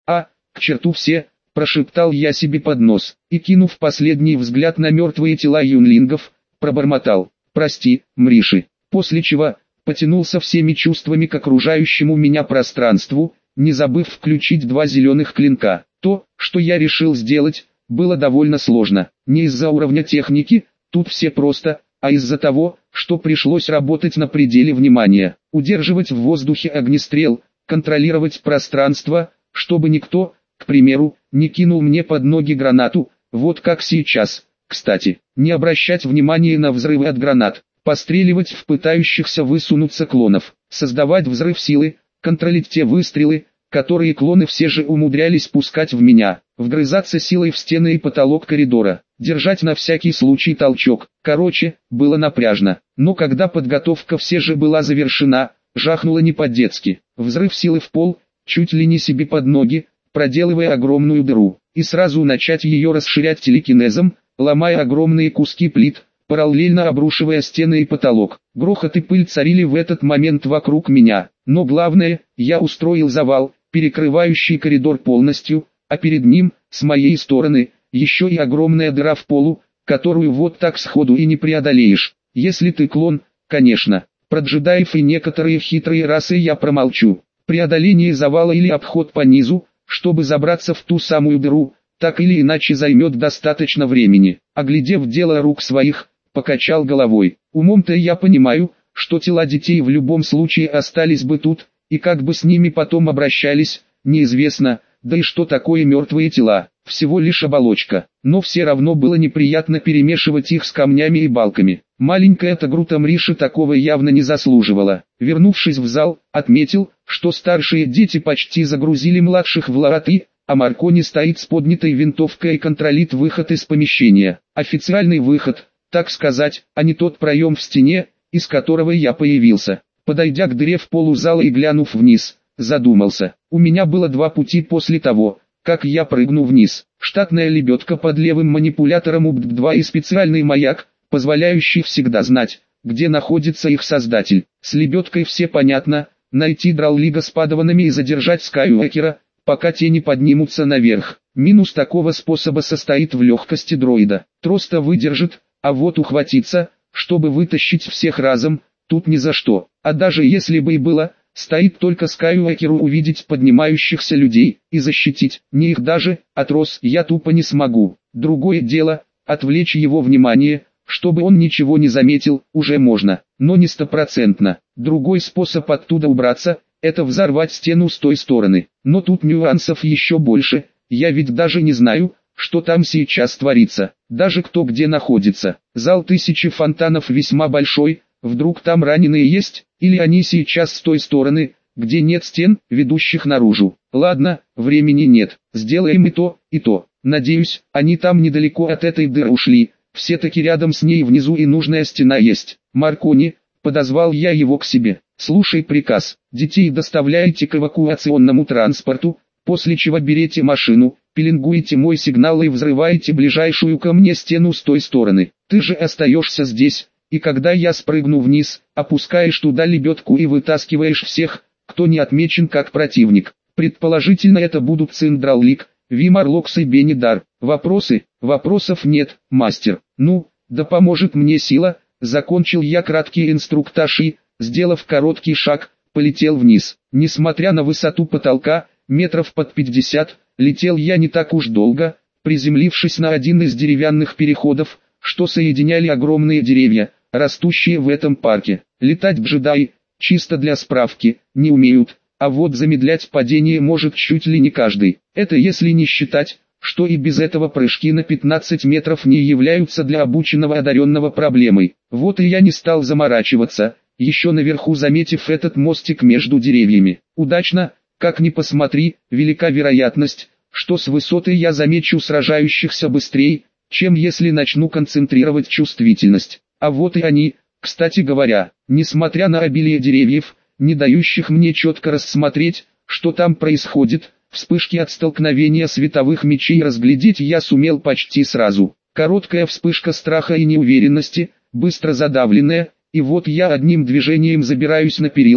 А, к черту все, прошептал я себе под нос, и кинув последний взгляд на мертвые тела юнлингов, пробормотал: прости, Мриши, после чего потянулся всеми чувствами к окружающему меня пространству, не забыв включить два зеленых клинка. То, что я решил сделать, было довольно сложно, не из-за уровня техники, тут все просто, а из-за того, что пришлось работать на пределе внимания, удерживать в воздухе огнестрел, контролировать пространство, чтобы никто, к примеру, не кинул мне под ноги гранату, вот как сейчас. Кстати, не обращать внимания на взрывы от гранат, постреливать в пытающихся высунуться клонов, создавать взрыв силы, контролить те выстрелы, которые клоны все же умудрялись пускать в меня, вгрызаться силой в стены и потолок коридора, держать на всякий случай толчок. Короче, было напряжно, но когда подготовка все же была завершена, жахнуло не по-детски. Взрыв силы в пол, чуть ли не себе под ноги, проделывая огромную дыру, и сразу начать ее расширять телекинезом, ломая огромные куски плит, параллельно обрушивая стены и потолок. Грохот и пыль царили в этот момент вокруг меня, но главное, я устроил завал, перекрывающий коридор полностью, а перед ним, с моей стороны, еще и огромная дыра в полу, которую вот так сходу и не преодолеешь. Если ты клон, конечно, про джедаев и некоторые хитрые расы я промолчу. Преодоление завала или обход по низу, чтобы забраться в ту самую дыру, так или иначе займет достаточно времени. Оглядев дело рук своих, покачал головой. Умом-то я понимаю, что тела детей в любом случае остались бы тут, и как бы с ними потом обращались, неизвестно, да и что такое мертвые тела, всего лишь оболочка. Но все равно было неприятно перемешивать их с камнями и балками. Маленькая-то грута Мриши такого явно не заслуживала. Вернувшись в зал, отметил, что старшие дети почти загрузили младших в лараты, а Маркони стоит с поднятой винтовкой и контролит выход из помещения. Официальный выход, так сказать, а не тот проем в стене, из которого я появился. Подойдя к дыре в полу зала и глянув вниз, задумался. У меня было два пути после того, как я прыгну вниз. Штатная лебедка под левым манипулятором УБД-2 и специальный маяк, позволяющий всегда знать, где находится их создатель. С лебедкой все понятно, найти Драллига с падаванами и задержать Скайуэкера, пока те не поднимутся наверх. Минус такого способа состоит в легкости дроида. Трос-то выдержит, а вот ухватиться, чтобы вытащить всех разом, тут ни за что. А даже если бы и было, стоит только Скайуэкеру увидеть поднимающихся людей и защитить. Не их даже, а трос я тупо не смогу. Другое дело, отвлечь его внимание, чтобы он ничего не заметил, уже можно, но не стопроцентно. Другой способ оттуда убраться – это взорвать стену с той стороны. Но тут нюансов еще больше, я ведь даже не знаю, что там сейчас творится, даже кто где находится. Зал 1000 фонтанов весьма большой, вдруг там раненые есть, или они сейчас с той стороны, где нет стен, ведущих наружу. Ладно, времени нет, сделаем и то, и то. Надеюсь, они там недалеко от этой дыры ушли, все-таки рядом с ней внизу и нужная стена есть. Маркони, подозвал я его к себе. Слушай приказ, детей доставляйте к эвакуационному транспорту, после чего берете машину, пеленгуете мой сигнал и взрываете ближайшую ко мне стену с той стороны. Ты же остаешься здесь, и когда я спрыгну вниз, опускаешь туда лебедку и вытаскиваешь всех, кто не отмечен как противник. Предположительно это будут Циндраллик, Вимарлокс и Бенедар. Вопросы? Вопросов нет, мастер. Ну, да поможет мне сила. Закончил я краткий инструктаж и, сделав короткий шаг, полетел вниз. Несмотря на высоту потолка, метров под 50, летел я не так уж долго, приземлившись на один из деревянных переходов, что соединяли огромные деревья, растущие в этом парке. Летать джедаи, чисто для справки, не умеют, а вот замедлять падение может чуть ли не каждый. Это если не считать, что и без этого прыжки на 15 метров не являются для обученного одаренного проблемой. Вот и я не стал заморачиваться, еще наверху заметив этот мостик между деревьями. Удачно, как ни посмотри, велика вероятность, что с высоты я замечу сражающихся быстрее, чем если начну концентрировать чувствительность. А вот и они, кстати говоря, несмотря на обилие деревьев, не дающих мне четко рассмотреть, что там происходит, вспышки от столкновения световых мечей разглядеть я сумел почти сразу. Короткая вспышка страха и неуверенности, быстро задавленная, и вот я одним движением забираюсь на перила,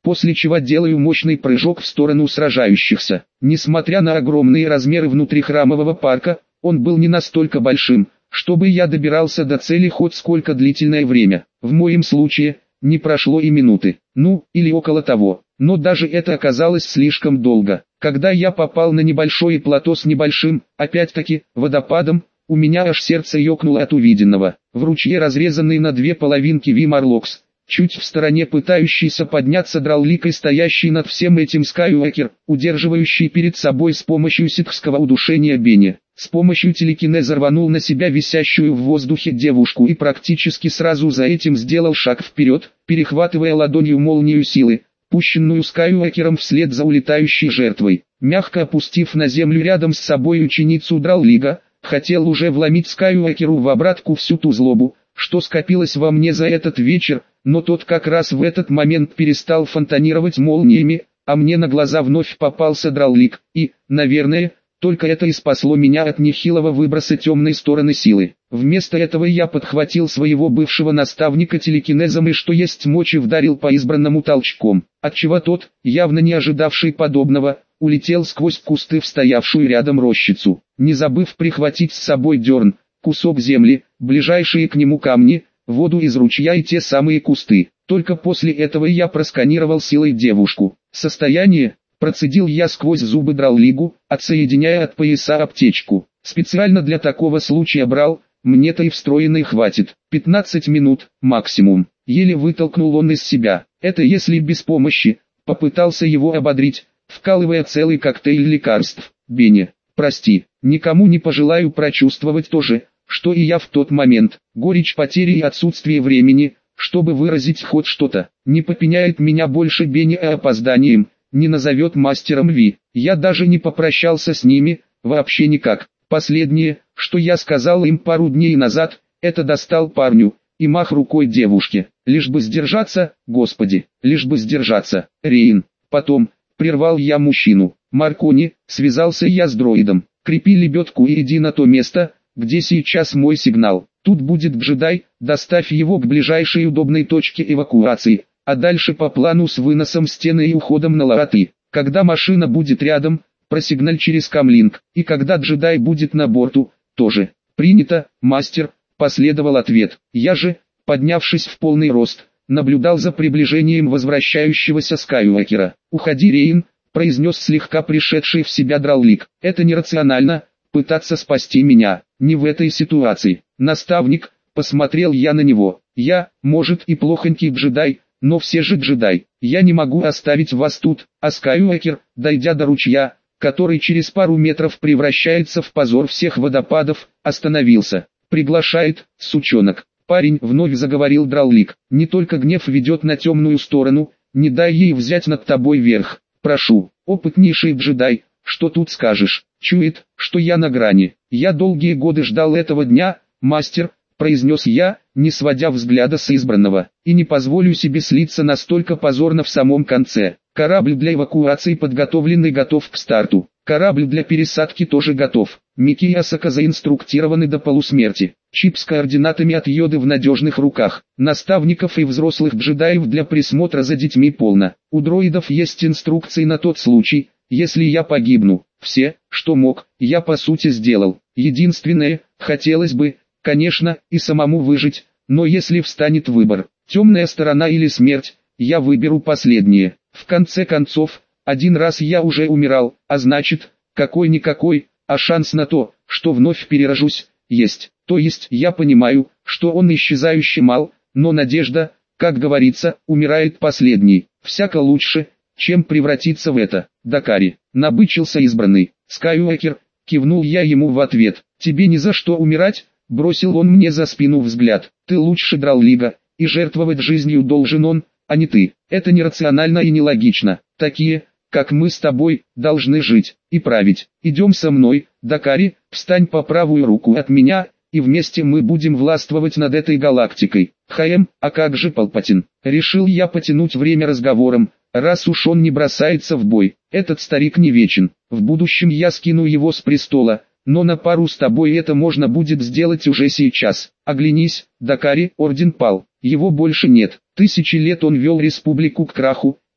после чего делаю мощный прыжок в сторону сражающихся. Несмотря на огромные размеры внутрихрамового парка, он был не настолько большим, чтобы я добирался до цели хоть сколько длительное время. В моем случае, не прошло и минуты, ну, или около того, но даже это оказалось слишком долго. Когда я попал на небольшое плато с небольшим, опять-таки, водопадом, у меня аж сердце ёкнуло от увиденного. В ручье разрезанный на две половинки Вимарлокс, чуть в стороне пытающийся подняться Драллик и стоящий над всем этим Скайуокер, удерживающий перед собой с помощью ситхского удушения Бенни. С помощью телекинеза рванул на себя висящую в воздухе девушку и практически сразу за этим сделал шаг вперед, перехватывая ладонью молнию силы, пущенную Скайуокером вслед за улетающей жертвой. Мягко опустив на землю рядом с собой ученицу Драллига, хотел уже вломить Скайуокеру в обратку всю ту злобу, что скопилось во мне за этот вечер, но тот как раз в этот момент перестал фонтанировать молниями, а мне на глаза вновь попался Драллик, и, наверное, только это и спасло меня от нехилого выброса темной стороны силы. Вместо этого я подхватил своего бывшего наставника телекинезом и что есть мочи вдарил по избранному толчком, отчего тот, явно не ожидавший подобного, улетел сквозь кусты в стоявшую рядом рощицу, не забыв прихватить с собой дерн, кусок земли, ближайшие к нему камни, воду из ручья и те самые кусты. Только после этого я просканировал силой девушку. Состояние, процедил я сквозь зубы Драллигу, отсоединяя от пояса аптечку. Специально для такого случая брал, мне-то и встроенной хватит. 15 минут, максимум. Еле вытолкнул он из себя. Это если без помощи. Попытался его ободрить, вкалывая целый коктейль лекарств. Бенни, прости, никому не пожелаю прочувствовать то же, что и я в тот момент. Горечь потери и отсутствие времени, чтобы выразить хоть что-то. Не попеняет меня больше Бенни опозданием, не назовет мастером Ви. Я даже не попрощался с ними, вообще никак. Последнее, что я сказал им пару дней назад, это достал парню, и мах рукой девушке. Лишь бы сдержаться, господи, лишь бы сдержаться. Рейн. Потом, прервал я мужчину. Маркони, связался я с дроидом. Крепи лебедку и иди на то место, где сейчас мой сигнал. Тут будет джедай, доставь его к ближайшей удобной точке эвакуации, а дальше по плану с выносом стены и уходом на лораты. Когда машина будет рядом, просигналь через камлинг, и когда джедай будет на борту, тоже. Принято, мастер, последовал ответ. Я же, поднявшись в полный рост, наблюдал за приближением возвращающегося Скайуокера. «Уходи, Рейн», произнес слегка пришедший в себя Драллик. «Это нерационально, пытаться спасти меня, не в этой ситуации. Наставник», посмотрел я на него. «Я, может и плохонький джедай, но все же джедай. Я не могу оставить вас тут». А Скайуокер, дойдя до ручья, который через пару метров превращается в позор всех водопадов, остановился. «Приглашает, сучонок». «Парень», вновь заговорил Драллик, «не только гнев ведет на темную сторону, не дай ей взять над тобой верх. Прошу, опытнейший джедай, что тут скажешь?» «Чует, что я на грани. Я долгие годы ждал этого дня, мастер», произнес я, не сводя взгляда с избранного, «и не позволю себе слиться настолько позорно в самом конце. Корабль для эвакуации подготовлен и готов к старту. Корабль для пересадки тоже готов. Микки и Асака заинструктированы до полусмерти. Чип с координатами от Йоды в надежных руках. Наставников и взрослых джедаев для присмотра за детьми полно. У дроидов есть инструкции на тот случай, если я погибну. Все, что мог, я по сути сделал. Единственное, хотелось бы, конечно, и самому выжить, но если встанет выбор, темная сторона или смерть, я выберу последнее. В конце концов, один раз я уже умирал, а значит, какой-никакой, а шанс на то, что вновь перерожусь, есть. То есть я понимаю, что он исчезающе мал, но надежда, как говорится, умирает последней. Всяко лучше, чем превратиться в это. Дакари, набычился избранный. Скайуокер, кивнул я ему в ответ. Тебе ни за что умирать, бросил он мне за спину взгляд. Ты лучше Драллига, и жертвовать жизнью должен он, а не ты. Это нерационально и нелогично. Такие, как мы с тобой, должны жить и править. Идем со мной, Дакари, встань по правую руку от меня, и вместе мы будем властвовать над этой галактикой. А как же Палпатин? Решил я потянуть время разговором, раз уж он не бросается в бой. Этот старик не вечен. В будущем я скину его с престола, но на пару с тобой это можно будет сделать уже сейчас. Оглянись, Дакари, орден пал. Его больше нет. 1000 лет он вел республику к краху,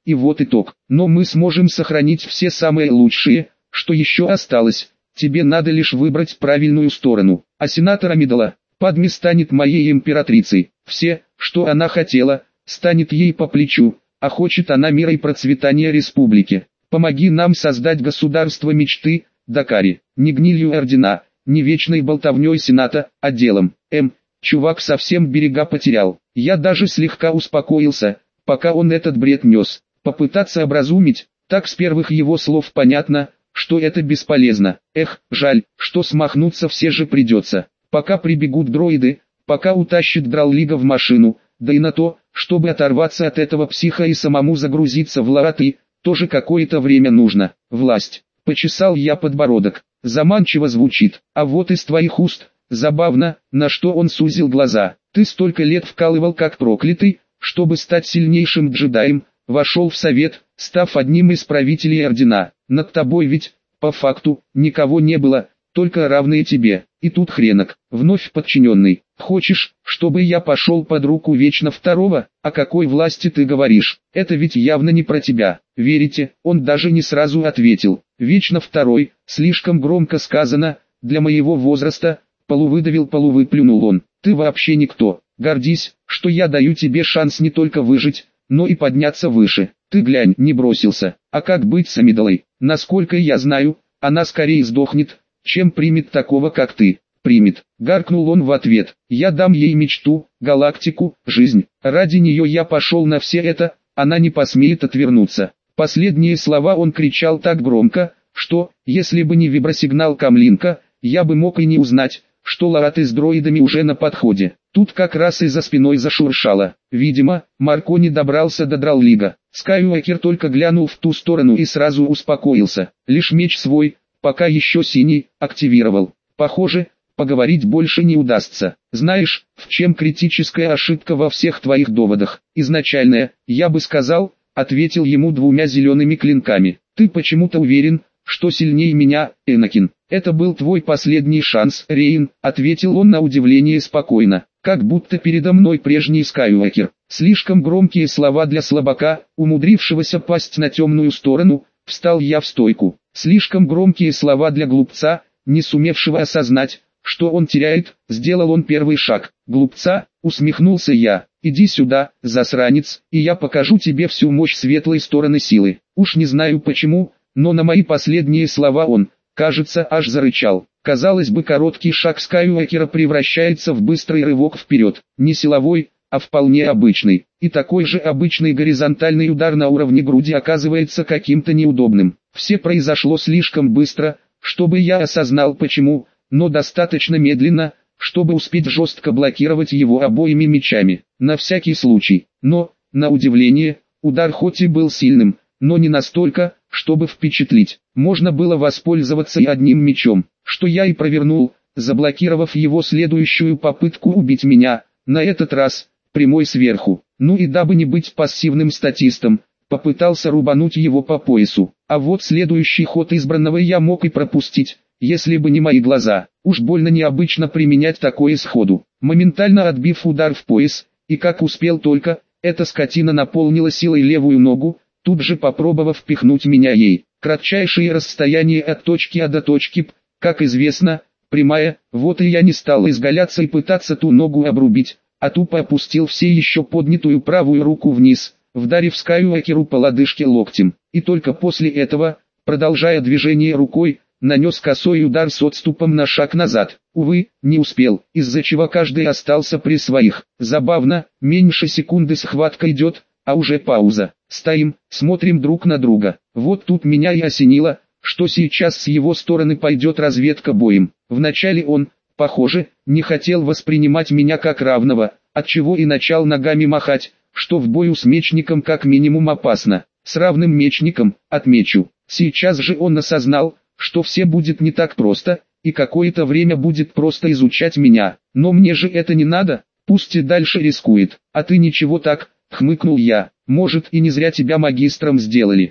и вот итог. Но мы сможем сохранить все самые лучшие, что еще осталось. Тебе надо лишь выбрать правильную сторону. А сенатор Амидала, Падме станет моей императрицей. Все, что она хотела, станет ей по плечу, а хочет она мира и процветания республики. Помоги нам создать государство мечты, Дакари, не гнилью ордена, не вечной болтовней сената, а делом. Чувак совсем берега потерял. Я даже слегка успокоился, пока он этот бред нес. Попытаться образумить, так с первых его слов понятно, что это бесполезно. Жаль, что смахнуться все же придется. Пока прибегут дроиды, пока утащит Драллига в машину, да и на то, чтобы оторваться от этого психа и самому загрузиться в Лараты, тоже какое-то время нужно. Власть. Почесал я подбородок. Заманчиво звучит, а вот из твоих уст, забавно, на что он сузил глаза. Ты столько лет вкалывал как проклятый, чтобы стать сильнейшим джедаем, вошел в совет, став одним из правителей ордена. Над тобой ведь, по факту, никого не было, только равные тебе. И тут хренок, вновь подчиненный. Хочешь, чтобы я пошел под руку вечно второго? О какой власти ты говоришь? Это ведь явно не про тебя. Верите? Он даже не сразу ответил. Вечно второй, слишком громко сказано, для моего возраста. Полувыдавил, полувыплюнул он. Ты вообще никто. Гордись, что я даю тебе шанс не только выжить, но и подняться выше. Ты глянь, не бросился. А как быть с Амидалой? Насколько я знаю, она скорее сдохнет, чем примет такого, как ты. Примет. Гаркнул он в ответ. Я дам ей мечту, галактику, жизнь. Ради нее я пошел на все это, она не посмеет отвернуться. Последние слова он кричал так громко, что, если бы не вибросигнал Камлинка, я бы мог и не узнать, что Лараты с дроидами уже на подходе. Тут как раз и за спиной зашуршало. Видимо, Маркони добрался до Драллига. Скайуокер только глянул в ту сторону и сразу успокоился. Лишь меч свой, пока еще синий, активировал. Похоже, поговорить больше не удастся. Знаешь, в чем критическая ошибка во всех твоих доводах? Изначальная, я бы сказал, ответил ему двумя зелеными клинками. Ты почему-то уверен, что сильнее меня, Энакин. Это был твой последний шанс, Рейн, ответил он на удивление спокойно, как будто передо мной прежний Скайуокер. Слишком громкие слова для слабака, умудрившегося пасть на темную сторону. Встал я в стойку. Слишком громкие слова для глупца, не сумевшего осознать, что он теряет. Сделал он первый шаг. Глупца, усмехнулся я. Иди сюда, засранец, и я покажу тебе всю мощь светлой стороны силы. Уж не знаю почему, но на мои последние слова он, кажется, аж зарычал. Казалось бы, короткий шаг Скайуокера превращается в быстрый рывок вперед. Не силовой, а вполне обычный. И такой же обычный горизонтальный удар на уровне груди оказывается каким-то неудобным. Все произошло слишком быстро, чтобы я осознал почему, но достаточно медленно, чтобы успеть жестко блокировать его обоими мечами. На всякий случай. Но, на удивление, удар хоть и был сильным, но не настолько, чтобы впечатлить. Можно было воспользоваться и одним мечом, что я и провернул, заблокировав его следующую попытку убить меня, на этот раз, прямой сверху. Ну и дабы не быть пассивным статистом, попытался рубануть его по поясу. А вот следующий ход избранного я мог и пропустить, если бы не мои глаза. Уж больно необычно применять такое сходу. Моментально отбив удар в пояс, и как успел только, эта скотина наполнила силой левую ногу, тут же попробовав впихнуть меня ей. Кратчайшее расстояние от точки А до точки П, как известно, прямая, вот и я не стал изгаляться и пытаться ту ногу обрубить, а тупо опустил все еще поднятую правую руку вниз, вдарив Скайуокеру по лодыжке локтем. И только после этого, продолжая движение рукой, нанес косой удар с отступом на шаг назад. Увы, не успел, из-за чего каждый остался при своих. Забавно, меньше секунды схватка идет, а уже пауза. Стоим, смотрим друг на друга. Вот тут меня и осенило, что сейчас с его стороны пойдет разведка боем. Вначале он, похоже, не хотел воспринимать меня как равного, отчего и начал ногами махать, что в бою с мечником как минимум опасно. С равным мечником, отмечу. Сейчас же он осознал, что все будет не так просто, и какое-то время будет просто изучать меня. Но мне же это не надо, пусть и дальше рискует. А ты ничего так, хмыкнул я. Может и не зря тебя магистром сделали.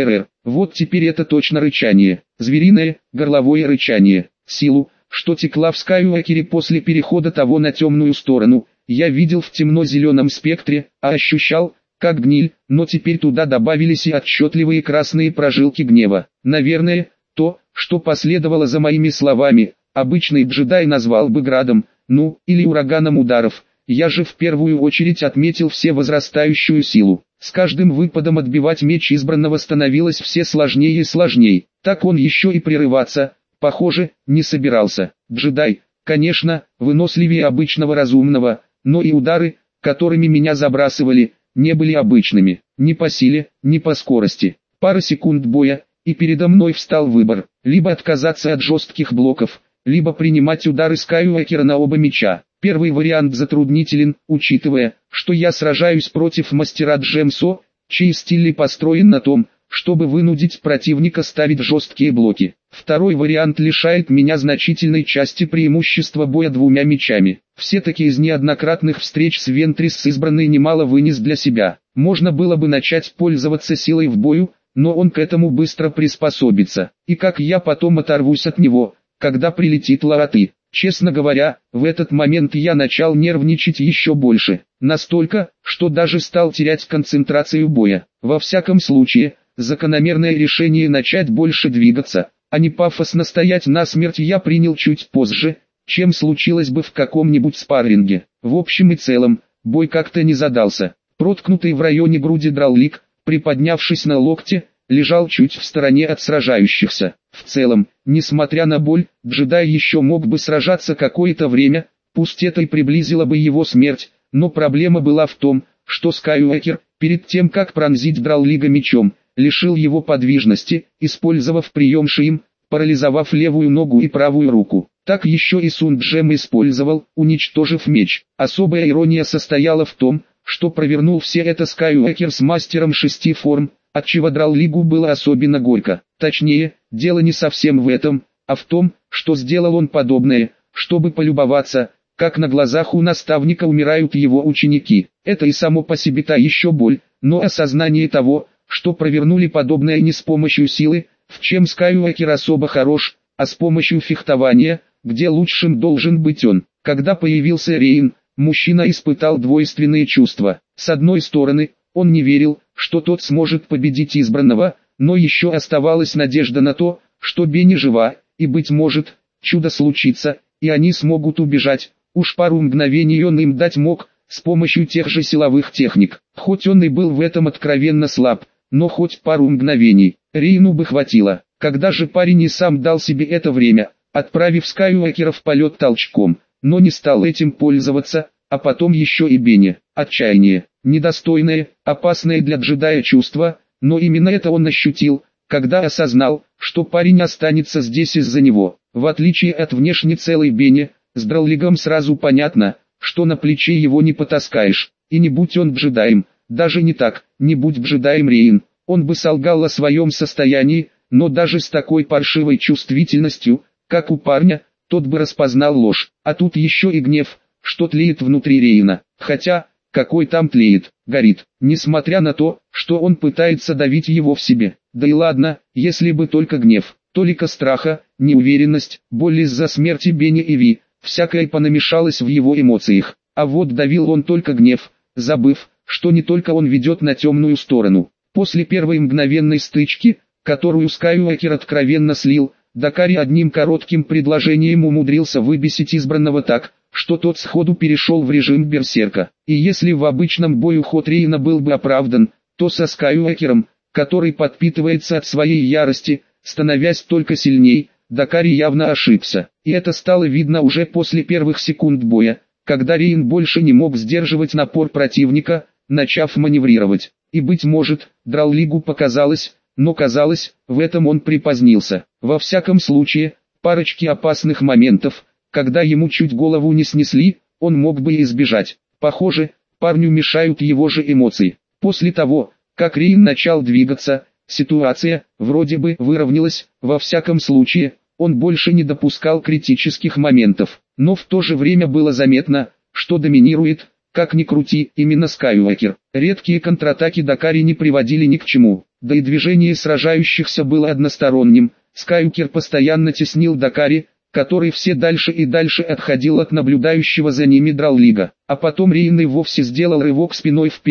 Вот теперь это точно рычание. Звериное, горловое рычание. Силу, что текла в Скайуокере после перехода того на темную сторону, я видел в темно-зеленом спектре, а ощущал, как гниль, но теперь туда добавились и отчетливые красные прожилки гнева. Наверное, то, что последовало за моими словами, обычный джедай назвал бы градом, ну, или ураганом ударов. Я же в первую очередь отметил все возрастающую силу. С каждым выпадом отбивать меч избранного становилось все сложнее и сложнее. Так он еще и прерываться, похоже, не собирался. Джедай, конечно, выносливее обычного разумного, но и удары, которыми меня забрасывали, не были обычными. Ни по силе, ни по скорости. Пара секунд боя, и передо мной встал выбор. Либо отказаться от жестких блоков, либо принимать удары Скайуокера на оба меча. Первый вариант затруднителен, учитывая, что я сражаюсь против мастера Джемсо, чей стиль построен на том, чтобы вынудить противника ставить жесткие блоки. Второй вариант лишает меня значительной части преимущества боя двумя мечами. Все-таки из неоднократных встреч с Вентрис избранный немало вынес для себя. Можно было бы начать пользоваться силой в бою, но он к этому быстро приспособится. И как я потом оторвусь от него, когда прилетит Лааты? Честно говоря, в этот момент я начал нервничать еще больше. Настолько, что даже стал терять концентрацию боя. Во всяком случае, закономерное решение начать больше двигаться, а не пафосно стоять насмерть я принял чуть позже, чем случилось бы в каком-нибудь спарринге. В общем и целом, бой как-то не задался. Проткнутый в районе груди Драллик, приподнявшись на локте, лежал чуть в стороне от сражающихся. В целом, несмотря на боль, джедай еще мог бы сражаться какое-то время, пусть это и приблизило бы его смерть, но проблема была в том, что Скайуокер, перед тем как пронзить Драллига мечом, лишил его подвижности, использовав прием Шиим, парализовав левую ногу и правую руку. Так еще и Сун Джем использовал, уничтожив меч. Особая ирония состояла в том, что провернул все это Скайуокер с мастером 6 форм, отчего Драллигу было особенно горько. Точнее, дело не совсем в этом, а в том, что сделал он подобное, чтобы полюбоваться, как на глазах у наставника умирают его ученики. Это и само по себе-то еще боль, но осознание того, что провернули подобное не с помощью силы, в чем Скайуокер особо хорош, а с помощью фехтования, где лучшим должен быть он. Когда появился Рейн, мужчина испытал двойственные чувства. С одной стороны, он не верил, что тот сможет победить избранного, но еще оставалась надежда на то, что Бенни жива, и быть может, чудо случится, и они смогут убежать. Уж пару мгновений он им дать мог, с помощью тех же силовых техник. Хоть он и был в этом откровенно слаб, но хоть пару мгновений, Рейну бы хватило. Когда же парень и сам дал себе это время, отправив Скайуокера в полет толчком, но не стал этим пользоваться, а потом еще и Бенни. Отчаяние, недостойное, опасное для джедая чувство, но именно это он ощутил, когда осознал, что парень останется здесь из-за него. В отличие от внешне целой Бенни, с Драллигом сразу понятно, что на плече его не потаскаешь, и не будь он джедаем, даже не так, не будь джедаем Рейн, он бы солгал о своем состоянии, но даже с такой паршивой чувствительностью, как у парня, тот бы распознал ложь, а тут еще и гнев, что тлеет внутри Рейна, хотя, какой там тлеет, горит, несмотря на то, что он пытается давить его в себе. Да и ладно, если бы только гнев, толика страха, неуверенность, боль из-за смерти Бенни и Ви, всякое понамешалось в его эмоциях, а вот давил он только гнев, забыв, что не только он ведет на темную сторону. После первой мгновенной стычки, которую Скайуокер откровенно слил, Дакари одним коротким предложением умудрился выбесить избранного так, что тот сходу перешел в режим берсерка. И если в обычном бою ход Рейна был бы оправдан, то со Скайуокером, который подпитывается от своей ярости, становясь только сильней, Дакари явно ошибся. И это стало видно уже после первых секунд боя, когда Рейн больше не мог сдерживать напор противника, начав маневрировать. И быть может, Драллигу показалось, но казалось, в этом он припозднился. Во всяком случае, парочки опасных моментов, когда ему чуть голову не снесли, он мог бы избежать. Похоже, парню мешают его же эмоции. После того, как Рейн начал двигаться, ситуация, вроде бы, выровнялась. Во всяком случае, он больше не допускал критических моментов. Но в то же время было заметно, что доминирует, как ни крути, именно Скайуокер. Редкие контратаки Дакари не приводили ни к чему, да и движение сражающихся было односторонним. Скайуокер постоянно теснил Дакари, который все дальше и дальше отходил от наблюдающего за ними Драллига. А потом Рейн и вовсе сделал рывок спиной вперед,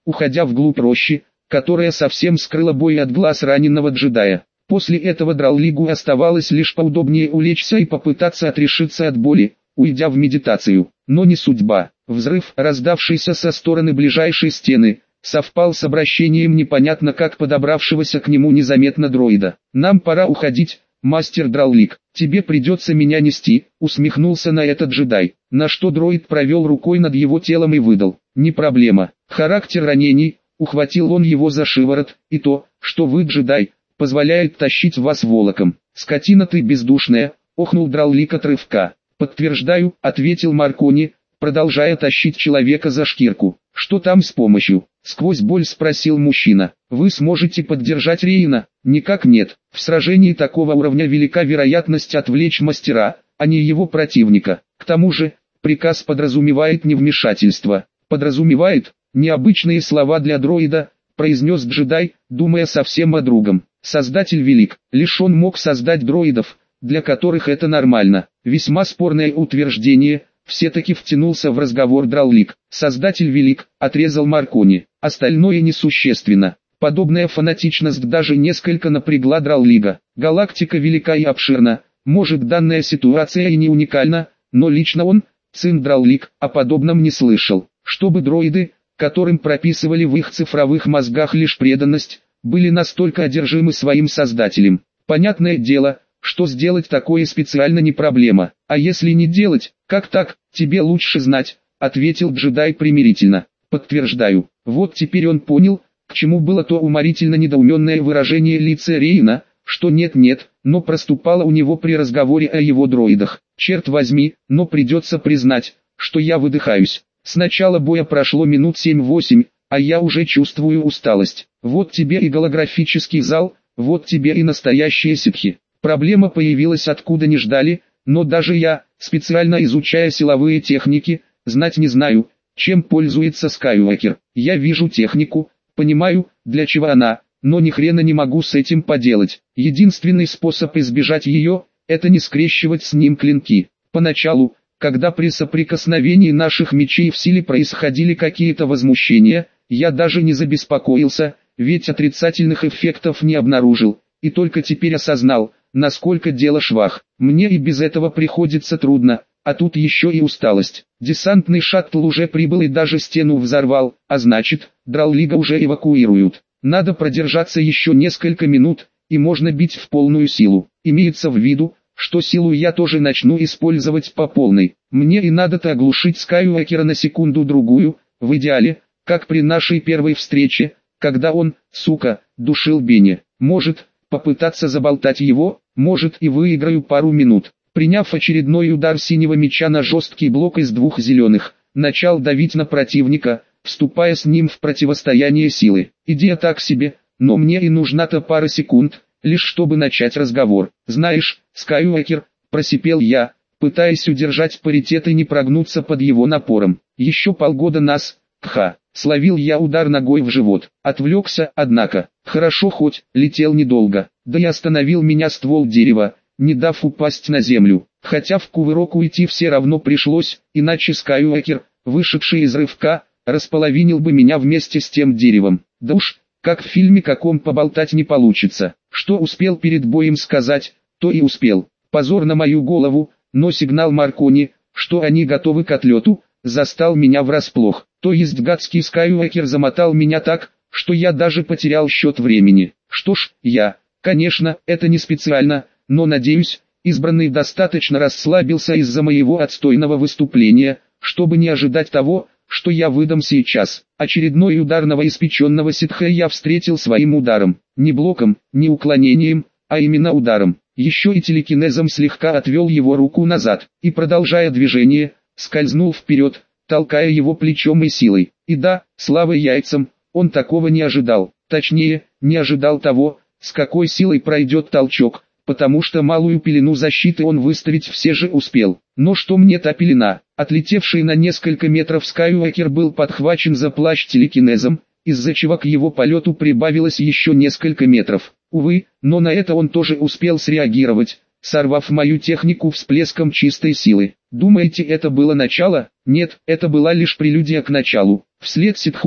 уходя вглубь рощи, которая совсем скрыла бой от глаз раненого джедая. После этого Драллигу оставалось лишь поудобнее улечься и попытаться отрешиться от боли, уйдя в медитацию. Но не судьба. Взрыв, раздавшийся со стороны ближайшей стены, совпал с обращением непонятно как подобравшегося к нему незаметно дроида. «Нам пора уходить, мастер Драллиг, тебе придется меня нести», усмехнулся на это джедай, на что дроид провел рукой над его телом и выдал: «Не проблема. Характер ранений», ухватил он его за шиворот, «и то, что вы джедай, позволяет тащить вас волоком. Скотина ты бездушная», охнул Драллиг от рывка. «Подтверждаю», ответил Маркони, продолжая тащить человека за шкирку. «Что там с помощью?» Сквозь боль спросил мужчина. «Вы сможете поддержать Рейна?» «Никак нет. В сражении такого уровня велика вероятность отвлечь мастера, а не его противника. К тому же, приказ подразумевает невмешательство». «Подразумевает?» «Необычные слова для дроида», произнес джедай, думая совсем о другом. «Создатель велик, лишь он мог создать дроидов, для которых это нормально». Весьма спорное утверждение. Все-таки втянулся в разговор Драллиг. «Создатель велик», отрезал Маркони, остальное несущественно. Подобная фанатичность даже несколько напрягла Драллига. Галактика велика и обширна, может данная ситуация и не уникальна, но лично он, сын Драллиг, о подобном не слышал. Чтобы дроиды, которым прописывали в их цифровых мозгах лишь преданность, были настолько одержимы своим создателем. Понятное дело, что сделать такое специально не проблема. «А если не делать, как так, тебе лучше знать», ответил джедай примирительно. «Подтверждаю». Вот теперь он понял, к чему было то уморительно недоуменное выражение лица Рейна, что нет-нет, но проступало у него при разговоре о его дроидах. «Черт возьми, но придется признать, что я выдыхаюсь. С начала боя прошло минут 7-8, а я уже чувствую усталость. Вот тебе и голографический зал, вот тебе и настоящие ситхи». Проблема появилась откуда не ждали, но даже я, специально изучая силовые техники, знать не знаю, чем пользуется Скайуокер. Я вижу технику, понимаю, для чего она, но ни хрена не могу с этим поделать. Единственный способ избежать ее, это не скрещивать с ним клинки. Поначалу, когда при соприкосновении наших мечей в силе происходили какие-то возмущения, я даже не забеспокоился, ведь отрицательных эффектов не обнаружил, и только теперь осознал, насколько дело швах. Мне и без этого приходится трудно, а тут еще и усталость. Десантный шаттл уже прибыл и даже стену взорвал, а значит, Драллига уже эвакуируют. Надо продержаться еще несколько минут, и можно бить в полную силу. Имеется в виду, что силу я тоже начну использовать по полной. Мне и надо-то оглушить Скайуокера на секунду-другую, в идеале, как при нашей первой встрече, когда он, сука, душил Бенни. Может, попытаться заболтать его, может и выиграю пару минут. Приняв очередной удар синего меча на жесткий блок из двух зеленых, начал давить на противника, вступая с ним в противостояние силы. Идея так себе, но мне и нужна-то пара секунд, лишь чтобы начать разговор. «Знаешь, Скайуокер», просипел я, пытаясь удержать паритет и не прогнуться под его напором. «Еще полгода нас, кха». Словил я удар ногой в живот. Отвлекся, однако. Хорошо хоть, летел недолго. Да и остановил меня ствол дерева, не дав упасть на землю. Хотя в кувырок уйти все равно пришлось, иначе Скайуокер, вышедший из рывка, располовинил бы меня вместе с тем деревом. Да уж, как в фильме каком поболтать не получится. Что успел перед боем сказать, то и успел. Позор на мою голову, но сигнал Маркони, что они готовы к отлету, застал меня врасплох. То есть гадский Скайуокер замотал меня так, что я даже потерял счет времени. Что ж, конечно, это не специально, но надеюсь, избранный достаточно расслабился из-за моего отстойного выступления, чтобы не ожидать того, что я выдам сейчас. Очередной удар новоиспеченного ситха я встретил своим ударом. Не блоком, не уклонением, а именно ударом. Еще и телекинезом слегка отвел его руку назад, и продолжая движение, скользнул вперед, толкая его плечом и силой. И да, слава яйцам, он такого не ожидал. Точнее, не ожидал того, с какой силой пройдет толчок, потому что малую пелену защиты он выставить все же успел. Но что мне та пелена? Отлетевший на несколько метров Скайуокер был подхвачен за плащ телекинезом, из-за чего к его полету прибавилось еще несколько метров. Увы, но на это он тоже успел среагировать, сорвав мою технику всплеском чистой силы. Думаете, это было начало? Нет, это была лишь прелюдия к началу. Вслед ситху,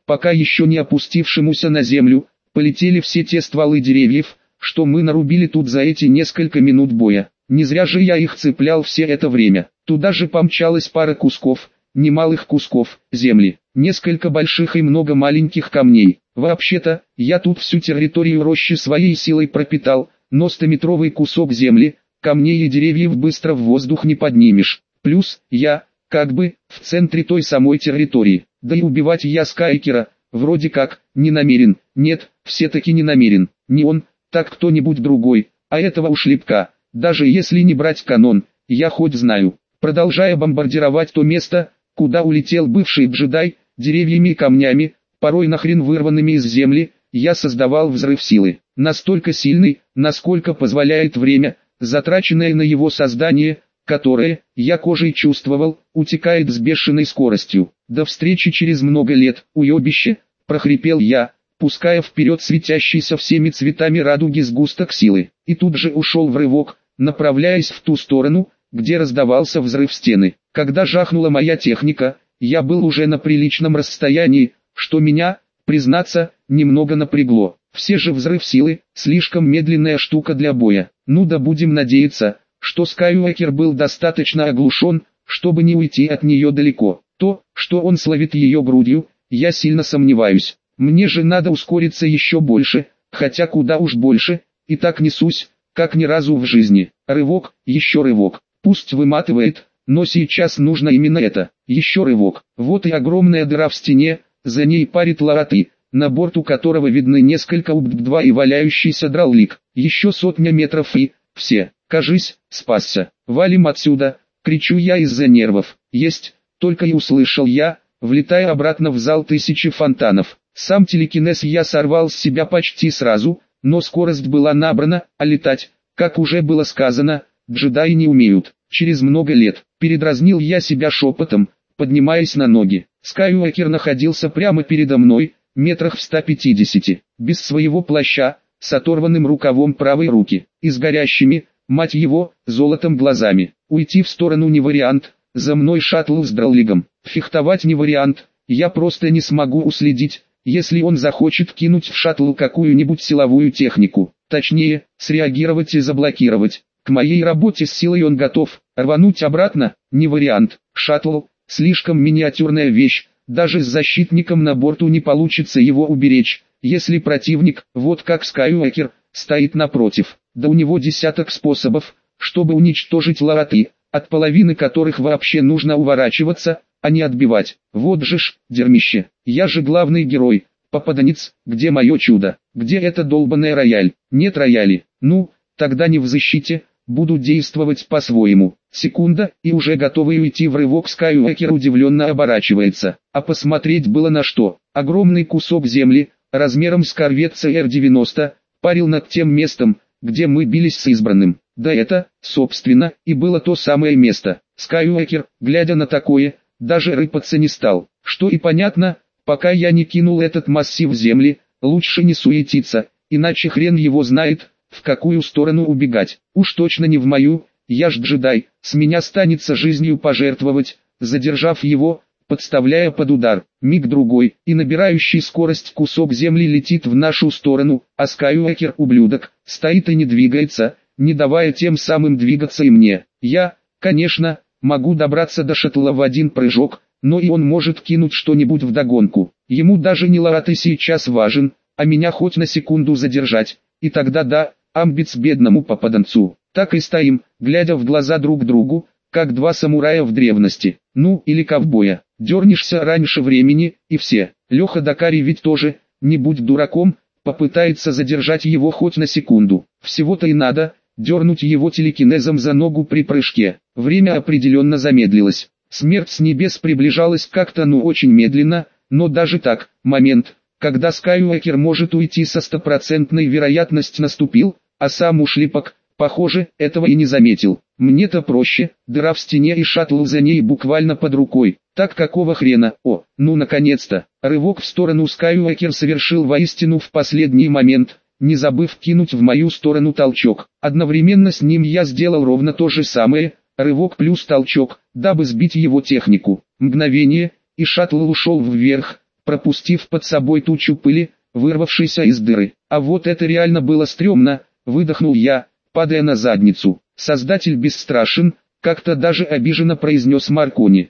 пока еще не опустившемуся на землю, полетели все те стволы деревьев, что мы нарубили тут за эти несколько минут боя. Не зря же я их цеплял все это время. Туда же помчалась пара кусков, немалых кусков, земли, несколько больших и много маленьких камней. Вообще-то, я тут всю территорию рощи своей силой пропитал, но 100-метровый кусок земли, камней и деревьев быстро в воздух не поднимешь. Плюс, я, как бы, в центре той самой территории. Да и убивать я Скайкера, вроде как, не намерен. Нет, все-таки не намерен. Не он, так кто-нибудь другой, а этого ушлепка. Даже если не брать канон, я хоть знаю. Продолжая бомбардировать то место, куда улетел бывший джедай, деревьями и камнями, порой нахрен вырванными из земли, я создавал взрыв силы. Настолько сильный, насколько позволяет время, затраченное на его создание, которое, я кожей чувствовал, утекает с бешеной скоростью. До встречи через много лет, уебище, прохрипел я, пуская вперед светящийся всеми цветами радуги сгусток силы, и тут же ушел в рывок, направляясь в ту сторону, где раздавался взрыв стены. Когда жахнула моя техника, я был уже на приличном расстоянии, что меня, признаться, немного напрягло. Все же взрыв силы, слишком медленная штука для боя. Ну да будем надеяться, что Скайуокер был достаточно оглушен, чтобы не уйти от нее далеко. То, что он словит ее грудью, я сильно сомневаюсь. Мне же надо ускориться еще больше, хотя куда уж больше, и так несусь, как ни разу в жизни. Рывок, еще рывок. Пусть выматывает, но сейчас нужно именно это. Еще рывок. Вот и огромная дыра в стене, за ней парит Лараты, на борту которого видны несколько УБД-2 и валяющийся драулик. Еще 100 метров и, все, кажись, спасся. Валим отсюда, кричу я из-за нервов. Есть, только и услышал я, влетая обратно в зал тысячи фонтанов. Сам телекинез я сорвал с себя почти сразу, но скорость была набрана, а летать, как уже было сказано, джедаи не умеют. Через много лет, передразнил я себя шепотом, поднимаясь на ноги. Скайуокер находился прямо передо мной, метрах в 150, без своего плаща, с оторванным рукавом правой руки, и с горящими, мать его, золотом глазами. Уйти в сторону не вариант, за мной шаттл с драулигом. Фехтовать не вариант, я просто не смогу уследить, если он захочет кинуть в шаттл какую-нибудь силовую технику. Точнее, среагировать и заблокировать. К моей работе с силой он готов, рвануть обратно, не вариант. Шаттл, слишком миниатюрная вещь, даже с защитником на борту не получится его уберечь, если противник, вот как Скайуокер, стоит напротив. Да у него десяток способов, чтобы уничтожить Лараты, от половины которых вообще нужно уворачиваться, а не отбивать. Вот же ж, дерьмище, я же главный герой, попаданец, где мое чудо, где эта долбаная рояль? Нет рояли, ну, тогда не в защите, буду действовать по-своему. Секунда, и уже готовый уйти в рывок Скайуокер удивленно оборачивается. А посмотреть было на что. Огромный кусок земли, размером с корвет CR-90, парил над тем местом, где мы бились с избранным. Да это, собственно, и было то самое место. Скайуокер, глядя на такое, даже рыпаться не стал. Что и понятно, пока я не кинул этот массив земли, лучше не суетиться, иначе хрен его знает, в какую сторону убегать. Уж точно не в мою, я ж джедай, с меня станется жизнью пожертвовать, задержав его, подставляя под удар. Миг-другой, и набирающий скорость кусок земли летит в нашу сторону, а Скайуокер, ублюдок, стоит и не двигается, не давая тем самым двигаться и мне. Я, конечно, могу добраться до шаттла в один прыжок, но и он может кинуть что-нибудь вдогонку. Ему даже не Лараты сейчас важен, а меня хоть на секунду задержать, и тогда да, амбиц бедному попаданцу. Так и стоим, глядя в глаза друг другу, как два самурая в древности, ну или ковбоя. Дернешься раньше времени, и все. Леха Дакари ведь тоже, не будь дураком, попытается задержать его хоть на секунду. Всего-то и надо, дернуть его телекинезом за ногу при прыжке. Время определенно замедлилось. Смерть с небес приближалась как-то очень медленно, но даже так, момент, когда Скайуокер может уйти со 100% вероятностью наступил, а сам ушлепок, похоже, этого и не заметил. Мне-то проще, дыра в стене и шаттл за ней буквально под рукой. Так какого хрена? О, ну наконец-то. Рывок в сторону Скайуокер совершил воистину в последний момент, не забыв кинуть в мою сторону толчок. Одновременно с ним я сделал ровно то же самое, рывок плюс толчок, дабы сбить его технику. Мгновение, и шаттл ушел вверх, пропустив под собой тучу пыли, вырвавшейся из дыры. А вот это реально было стрёмно, выдохнул я, падая на задницу. Создатель бесстрашен, как-то даже обиженно произнес Маркони.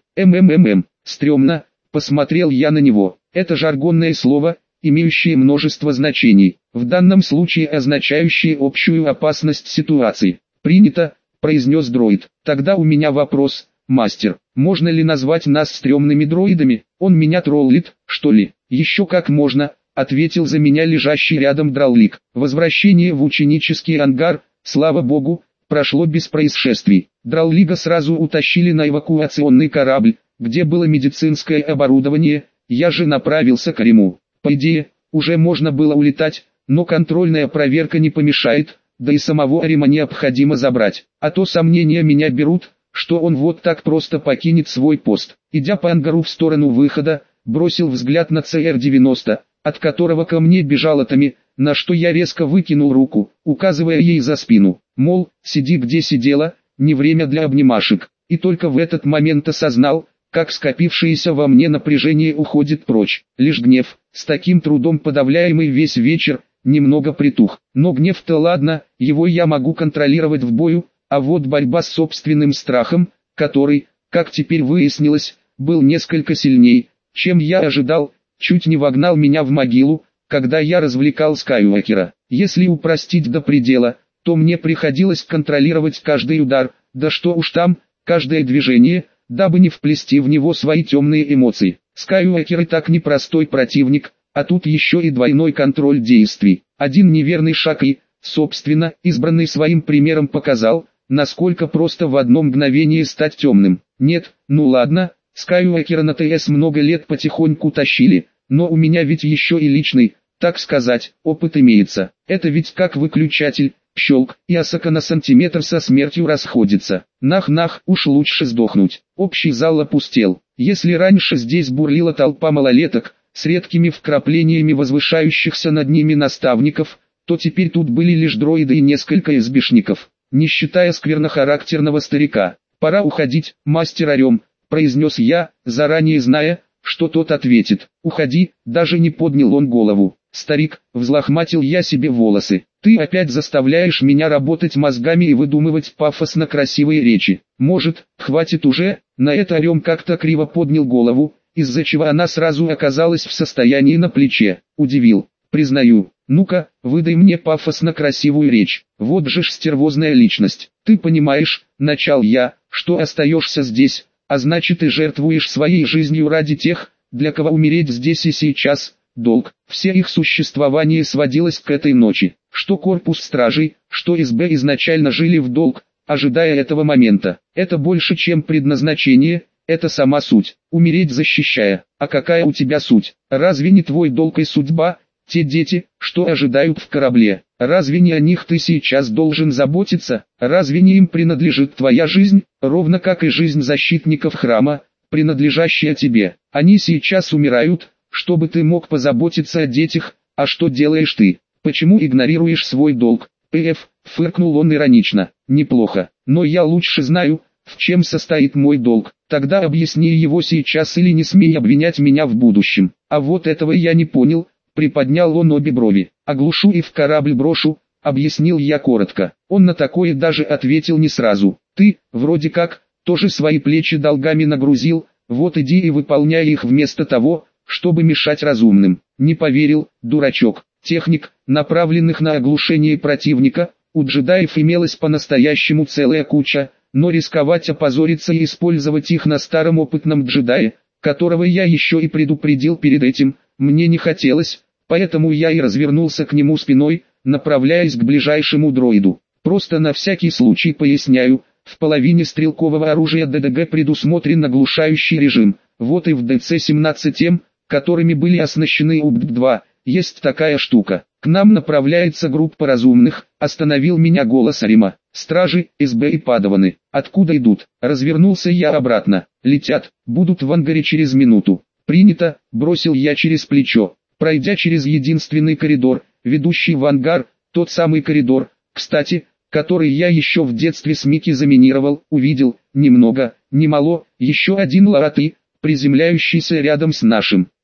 Стрёмно, посмотрел я на него. Это жаргонное слово, имеющее множество значений, в данном случае означающее общую опасность ситуации. Принято, произнес дроид. Тогда у меня вопрос, мастер, можно ли назвать нас стрёмными дроидами? Он меня троллит, что ли? Еще как можно, ответил за меня лежащий рядом Драулик. Возвращение в ученический ангар, слава богу, прошло без происшествий. Драулига сразу утащили на эвакуационный корабль, где было медицинское оборудование, я же направился к Риму. По идее, уже можно было улетать, но контрольная проверка не помешает, да и самого Рима необходимо забрать. А то сомнения меня берут, что он вот так просто покинет свой пост. Идя по ангару в сторону выхода, бросил взгляд на ЦР-90, от которого ко мне бежала Тами, на что я резко выкинул руку, указывая ей за спину, мол, сиди где сидела, не время для обнимашек. И только в этот момент осознал, как скопившееся во мне напряжение уходит прочь. Лишь гнев, с таким трудом подавляемый весь вечер, немного притух. Но гнев-то ладно, его я могу контролировать в бою, а вот борьба с собственным страхом, который, как теперь выяснилось, был несколько сильней, чем я ожидал, чуть не вогнал меня в могилу, когда я развлекал Скайуокера. Если упростить до предела, то мне приходилось контролировать каждый удар, да что уж там, каждое движение, дабы не вплести в него свои темные эмоции. Скайуокер и так непростой противник, а тут еще и двойной контроль действий. Один неверный шаг и, собственно, избранный своим примером показал, насколько просто в одно мгновение стать темным. Нет, ну ладно, Скайуокера на ТС много лет потихоньку тащили, но у меня ведь еще и личный, так сказать, опыт имеется. Это ведь как выключатель, щелк, и Асака на сантиметр со смертью расходится. Нах-нах, уж лучше сдохнуть. Общий зал опустел. Если раньше здесь бурлила толпа малолеток, с редкими вкраплениями возвышающихся над ними наставников, то теперь тут были лишь дроиды и несколько избишников, не считая сквернохарактерного старика. «Пора уходить, мастер Орем», — произнес я, заранее зная, что тот ответит. «Уходи», даже не поднял он голову. «Старик», — взлохматил я себе волосы, — «ты опять заставляешь меня работать мозгами и выдумывать пафосно красивые речи. Может, хватит уже?» На это Орем как-то криво поднял голову, из-за чего она сразу оказалась в состоянии на плече. Удивил. «Признаю. Ну-ка, выдай мне пафосно красивую речь. Вот же ж стервозная личность. Ты понимаешь, начал я, что остаешься здесь, а значит и жертвуешь своей жизнью ради тех, для кого умереть здесь и сейчас – долг». Все их существование сводилось к этой ночи. Что корпус стражей, что СБ изначально жили в долг, ожидая этого момента. Это больше чем предназначение, это сама суть. Умереть защищая. А какая у тебя суть? Разве не твой долг и судьба? Те дети, что ожидают в корабле, разве не о них ты сейчас должен заботиться? Разве не им принадлежит твоя жизнь, ровно как и жизнь защитников храма, принадлежащая тебе? Они сейчас умирают, чтобы ты мог позаботиться о детях, а что делаешь ты? Почему игнорируешь свой долг? Фыркнул он иронично. Неплохо, но я лучше знаю, в чем состоит мой долг. Тогда объясни его сейчас или не смей обвинять меня в будущем. А вот этого я не понял. Приподнял он обе брови. «Оглушу и в корабль брошу», — объяснил я коротко. Он на такое даже ответил не сразу. «Ты, вроде как, тоже свои плечи долгами нагрузил, вот иди и выполняй их вместо того, чтобы мешать разумным». Не поверил, дурачок. Техник, направленных на оглушение противника, у джедаев имелась по-настоящему целая куча, но рисковать опозориться и использовать их на старом опытном джедае, которого я еще и предупредил перед этим, мне не хотелось. Поэтому я и развернулся к нему спиной, направляясь к ближайшему дроиду. Просто на всякий случай поясняю, в половине стрелкового оружия ДДГ предусмотрен оглушающий режим. Вот и в ДЦ-17М, которыми были оснащены УБД-2, есть такая штука. К нам направляется группа разумных, остановил меня голос Арима. Стражи, СБ и падаваны. Откуда идут? Развернулся я обратно. Летят, будут в ангаре через минуту. Принято, бросил я через плечо. Пройдя через единственный коридор, ведущий в ангар, тот самый коридор, кстати, который я еще в детстве с Микки заминировал, увидел, ни много, ни мало, еще один лараты, приземляющийся рядом с нашим.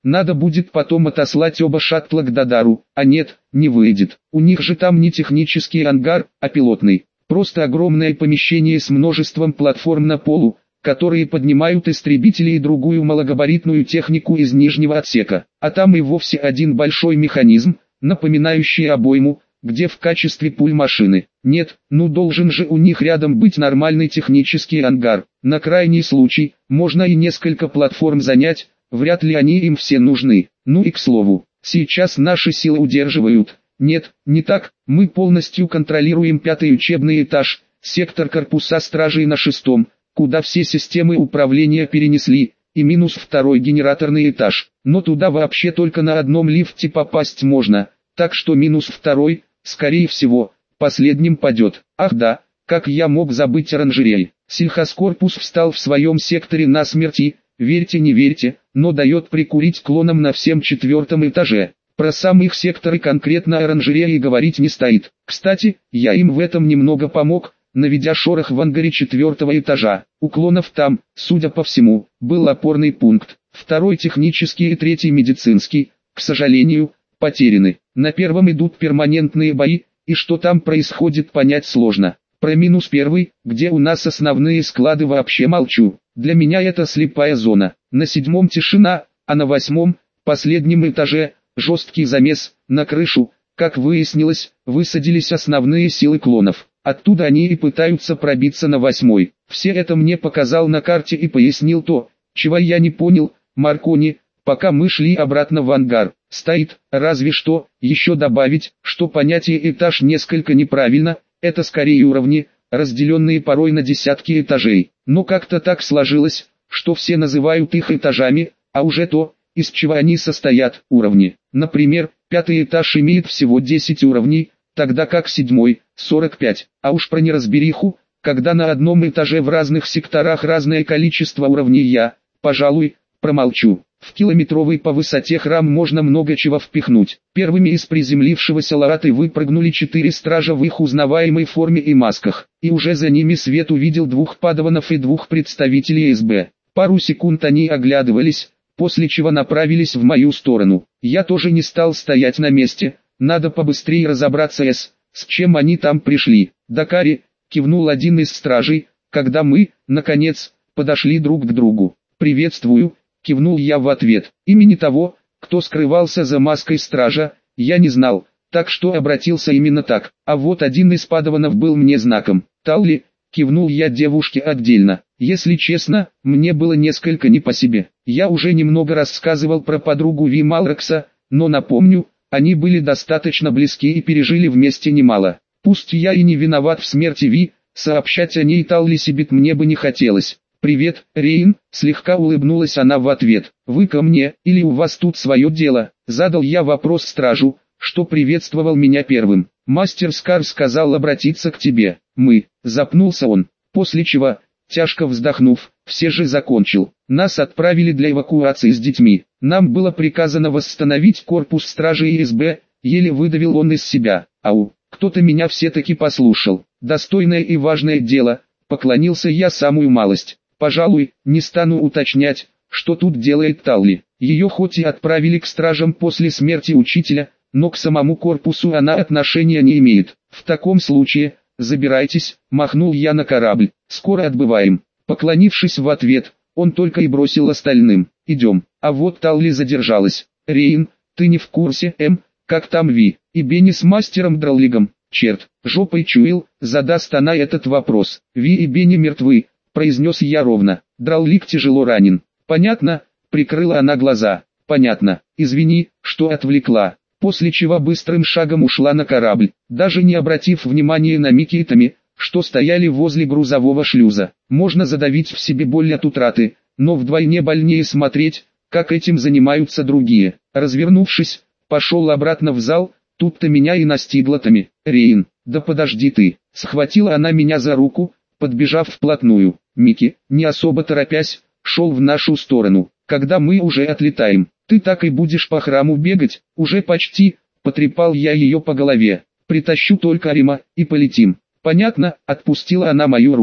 Надо будет потом отослать оба шаттла к Дадару, а нет, не выйдет. У них же там не технический ангар, а пилотный. Просто огромное помещение с множеством платформ на полу, которые поднимают истребители и другую малогабаритную технику из нижнего отсека. А там и вовсе один большой механизм, напоминающий обойму, где в качестве пуль машины. Нет, ну должен же у них рядом быть нормальный технический ангар. На крайний случай, можно и несколько платформ занять, вряд ли они им все нужны. Ну и к слову, сейчас наши силы удерживают. Нет, не так, мы полностью контролируем 5-й учебный этаж, сектор корпуса стражей на 6-м, куда все системы управления перенесли, и минус 2-й генераторный этаж. Но туда вообще только на одном лифте попасть можно, так что минус 2-й, скорее всего, последним падет. Ах да, как я мог забыть оранжереи. Сельхозкорпус встал в своем секторе насмерть и, верьте не верьте, но дает прикурить клонам на всем 4-м этаже. Про сам их сектор и конкретно оранжереи говорить не стоит. Кстати, я им в этом немного помог, наведя шорох в ангаре 4-го этажа. У клонов там, судя по всему, был опорный пункт. 2-й технический и 3-й медицинский, к сожалению, потеряны. На 1-м идут перманентные бои, и что там происходит понять сложно. Про минус 1-й, где у нас основные склады, вообще молчу. Для меня это слепая зона. На 7-м тишина, а на 8-м, последнем этаже, жесткий замес. На крышу, как выяснилось, высадились основные силы клонов. Оттуда они и пытаются пробиться на 8-й. Все это мне показал на карте и пояснил то, чего я не понял, Маркони, пока мы шли обратно в ангар. Стоит, разве что, еще добавить, что понятие этаж несколько неправильно, это скорее уровни, разделенные порой на десятки этажей. Но как-то так сложилось, что все называют их этажами, а уже то, из чего они состоят, уровни. Например, 5-й этаж имеет всего 10 уровней, тогда как 7-й – 45. А уж про неразбериху, когда на одном этаже в разных секторах разное количество уровней, я, пожалуй, промолчу. В километровый по высоте храм можно много чего впихнуть. Первыми из приземлившегося Лараты выпрыгнули 4 стража в их узнаваемой форме и масках. И уже за ними Свет увидел 2 падаванов и 2 представителей СБ. Пару секунд они оглядывались, после чего направились в мою сторону. Я тоже не стал стоять на месте, надо побыстрее разобраться с чем они там пришли. «Дакари», кивнул один из стражей, когда мы, наконец, подошли друг к другу. «Приветствую», кивнул я в ответ. Имени того, кто скрывался за маской стража, я не знал, так что обратился именно так. А вот один из падаванов был мне знаком. «Талли», кивнул я девушке отдельно. Если честно, мне было несколько не по себе. Я уже немного рассказывал про подругу Ви Малракса, но напомню, они были достаточно близки и пережили вместе немало. Пусть я и не виноват в смерти Ви, сообщать о ней Талли Сибит мне бы не хотелось. «Привет, Рейн», слегка улыбнулась она в ответ. «Вы ко мне, или у вас тут свое дело?» Задал я вопрос стражу, что приветствовал меня первым. «Мастер Скар сказал обратиться к тебе. Мы», запнулся он, после чего, тяжко вздохнув, все же закончил. «Нас отправили для эвакуации с детьми. Нам было приказано восстановить корпус стражи и СБ», еле выдавил он из себя. «Ау, кто-то меня все-таки послушал. Достойное и важное дело», поклонился я самую малость. «Пожалуй, не стану уточнять, что тут делает Талли. Ее хоть и отправили к стражам после смерти учителя, но к самому корпусу она отношения не имеет. В таком случае, забирайтесь», махнул я на корабль. «Скоро отбываем». Поклонившись в ответ, он только и бросил остальным: «Идем». А вот Талли задержалась. «Рейн, ты не в курсе, как там Ви и Бенни с мастером Драллигом?» «Черт, жопой чуял, задаст она этот вопрос». «Ви и Бенни мертвы», произнес я ровно. «Драллиг тяжело ранен». «Понятно», прикрыла она глаза. «Понятно, извини, что отвлекла». После чего быстрым шагом ушла на корабль, даже не обратив внимания на Микки и Томми, что стояли возле грузового шлюза. Можно задавить в себе боль от утраты, но вдвойне больнее смотреть, как этим занимаются другие. Развернувшись, пошел обратно в зал, тут-то меня и настигла Томми. «Рейн, да подожди ты», схватила она меня за руку, подбежав вплотную. Микки, не особо торопясь, шел в нашу сторону. «Когда мы уже отлетаем, ты так и будешь по храму бегать?» «Уже почти», потрепал я ее по голове. «Притащу только Арима, и полетим». «Понятно», отпустила она мою руку.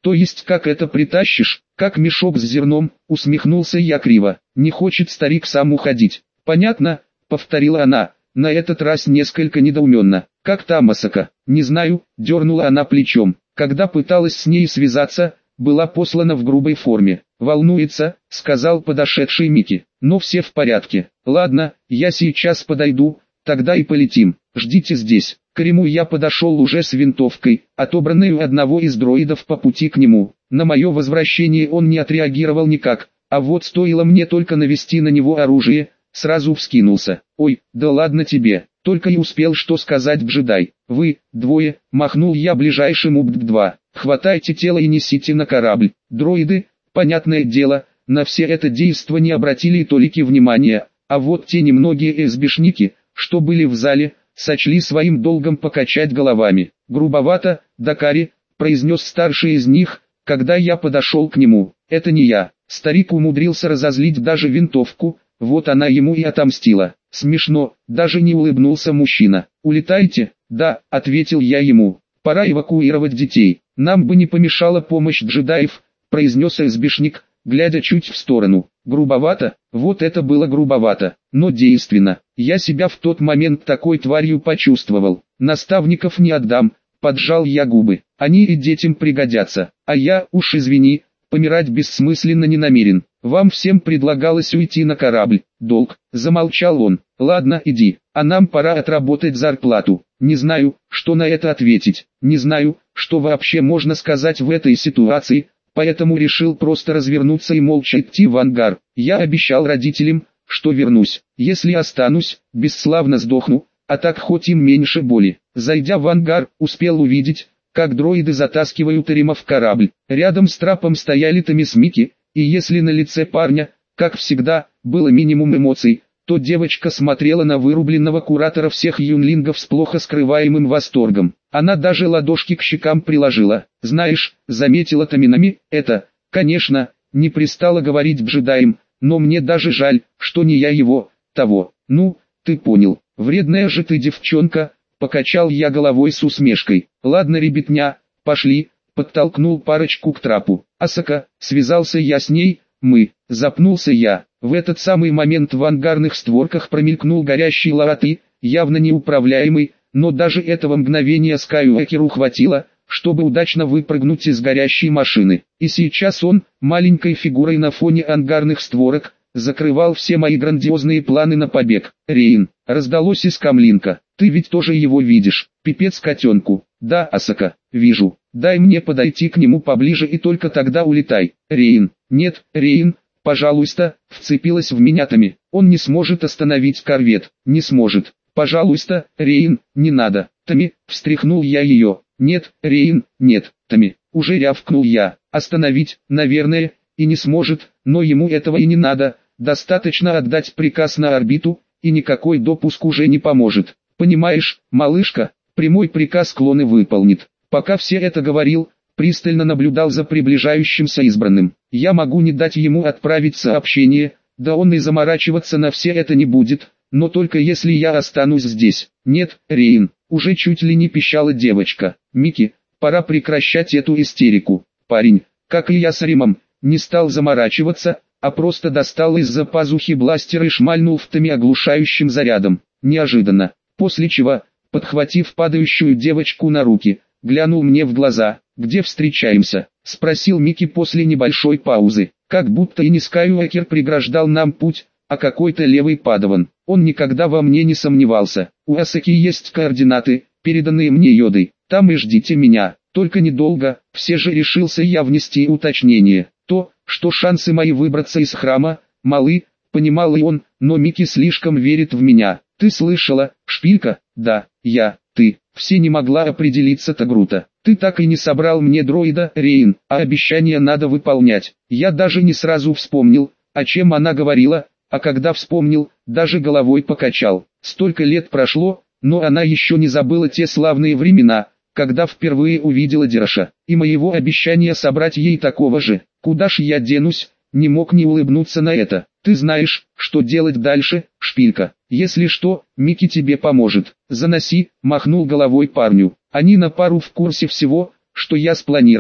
То есть как это притащишь, как мешок с зерном, усмехнулся я криво. Не хочет старик сам уходить. Понятно, повторила она, на этот раз несколько недоуменно. Как там Асака? Не знаю, дернула она плечом. Когда пыталась с ней связаться, была послана в грубой форме. «Волнуется», — сказал подошедший Микки. «Но все в порядке. Ладно, я сейчас подойду, тогда и полетим. Ждите здесь». К Риму я подошел уже с винтовкой, отобранной у одного из дроидов по пути к нему. На мое возвращение он не отреагировал никак, а вот стоило мне только навести на него оружие, сразу вскинулся. «Ой, да ладно тебе», только и успел что сказать джедай. «Вы, двое», махнул я ближайшему БД-2, «хватайте тело и несите на корабль». Дроиды, понятное дело, на все это действо не обратили и толики внимания, а вот те немногие СБшники, что были в зале, сочли своим долгом покачать головами. «Грубовато, Дакари», произнес старший из них, когда я подошел к нему. «Это не я». Старик умудрился разозлить даже винтовку, вот она ему и отомстила. «Смешно», даже не улыбнулся мужчина. «Улетайте?» «Да», ответил я ему. «Пора эвакуировать детей. Нам бы не помешала помощь джедаев», произнес СБшник, глядя чуть в сторону. Грубовато, вот это было грубовато, но действенно. Я себя в тот момент такой тварью почувствовал. Наставников не отдам, поджал я губы. Они и детям пригодятся. А я, уж извини, помирать бессмысленно не намерен. Вам всем предлагалось уйти на корабль. Долг, замолчал он. Ладно, иди, а нам пора отработать зарплату. Не знаю, что на это ответить. Не знаю, что вообще можно сказать в этой ситуации. Поэтому решил просто развернуться и молча идти в ангар. Я обещал родителям, что вернусь. Если останусь, бесславно сдохну, а так хоть им меньше боли. Зайдя в ангар, успел увидеть, как дроиды затаскивают Рима в корабль. Рядом с трапом стояли Томми с Микки, и если на лице парня, как всегда, было минимум эмоций, то девочка смотрела на вырубленного куратора всех юнлингов с плохо скрываемым восторгом. Она даже ладошки к щекам приложила. «Знаешь», заметила Томинами, это, конечно, не пристало говорить джедаям, но мне даже жаль, что не я его, того. Ну, ты понял, вредная же ты девчонка, покачал я головой с усмешкой. Ладно, ребятня, пошли, подтолкнул парочку к трапу. Асака, связался я с ней, запнулся я. В этот самый момент в ангарных створках промелькнул горящий Лааты, явно неуправляемый, но даже этого мгновения Скайуокеру хватило, чтобы удачно выпрыгнуть из горящей машины. И сейчас он, маленькой фигурой на фоне ангарных створок, закрывал все мои грандиозные планы на побег. «Рейн», раздалось из камлинка, «ты ведь тоже его видишь, пипец котенку». «Да, Асака, вижу, дай мне подойти к нему поближе и только тогда улетай». «Рейн». «Нет, Рейн, пожалуйста», вцепилась в меня Томми. «Он не сможет остановить корвет, не сможет. Пожалуйста, Рейн, не надо». «Томми», встряхнул я ее. «Нет, Рейн, нет, Томми», уже рявкнул я. «Остановить, наверное, и не сможет, но ему этого и не надо. Достаточно отдать приказ на орбиту, и никакой допуск уже не поможет. Понимаешь, малышка, прямой приказ клон и выполнит». Пока все это говорил, пристально наблюдал за приближающимся избранным. Я могу не дать ему отправить сообщение, да он и заморачиваться на все это не будет, но только если я останусь здесь. «Нет, Рейн», уже чуть ли не пищала девочка. «Микки, пора прекращать эту истерику». Парень, как и я с Римом, не стал заморачиваться, а просто достал из-за пазухи бластер и шмальнул в Томми оглушающим зарядом. Неожиданно. После чего, подхватив падающую девочку на руки, глянул мне в глаза. «Где встречаемся?» — спросил Микки после небольшой паузы. Как будто и не Скайуокер преграждал нам путь, а какой-то левый падаван. Он никогда во мне не сомневался. «У Асаки есть координаты, переданные мне Йодой. Там и ждите меня. Только недолго». Все же решился я внести уточнение. То, что шансы мои выбраться из храма малы, понимал и он, но Микки слишком верит в меня. «Ты слышала, шпилька?» «Да, я, ты». Все не могла определиться Тагрута. «Ты так и не собрал мне дроида, Рейн, а обещание надо выполнять». Я даже не сразу вспомнил, о чем она говорила, а когда вспомнил, даже головой покачал. Столько лет прошло, но она еще не забыла те славные времена, когда впервые увидела Дераша, и моего обещания собрать ей такого же. Куда ж я денусь, не мог не улыбнуться на это. «Ты знаешь, что делать дальше, шпилька. Если что, Микки тебе поможет. Заноси», махнул головой парню. «Они на пару в курсе всего, что я спланировал.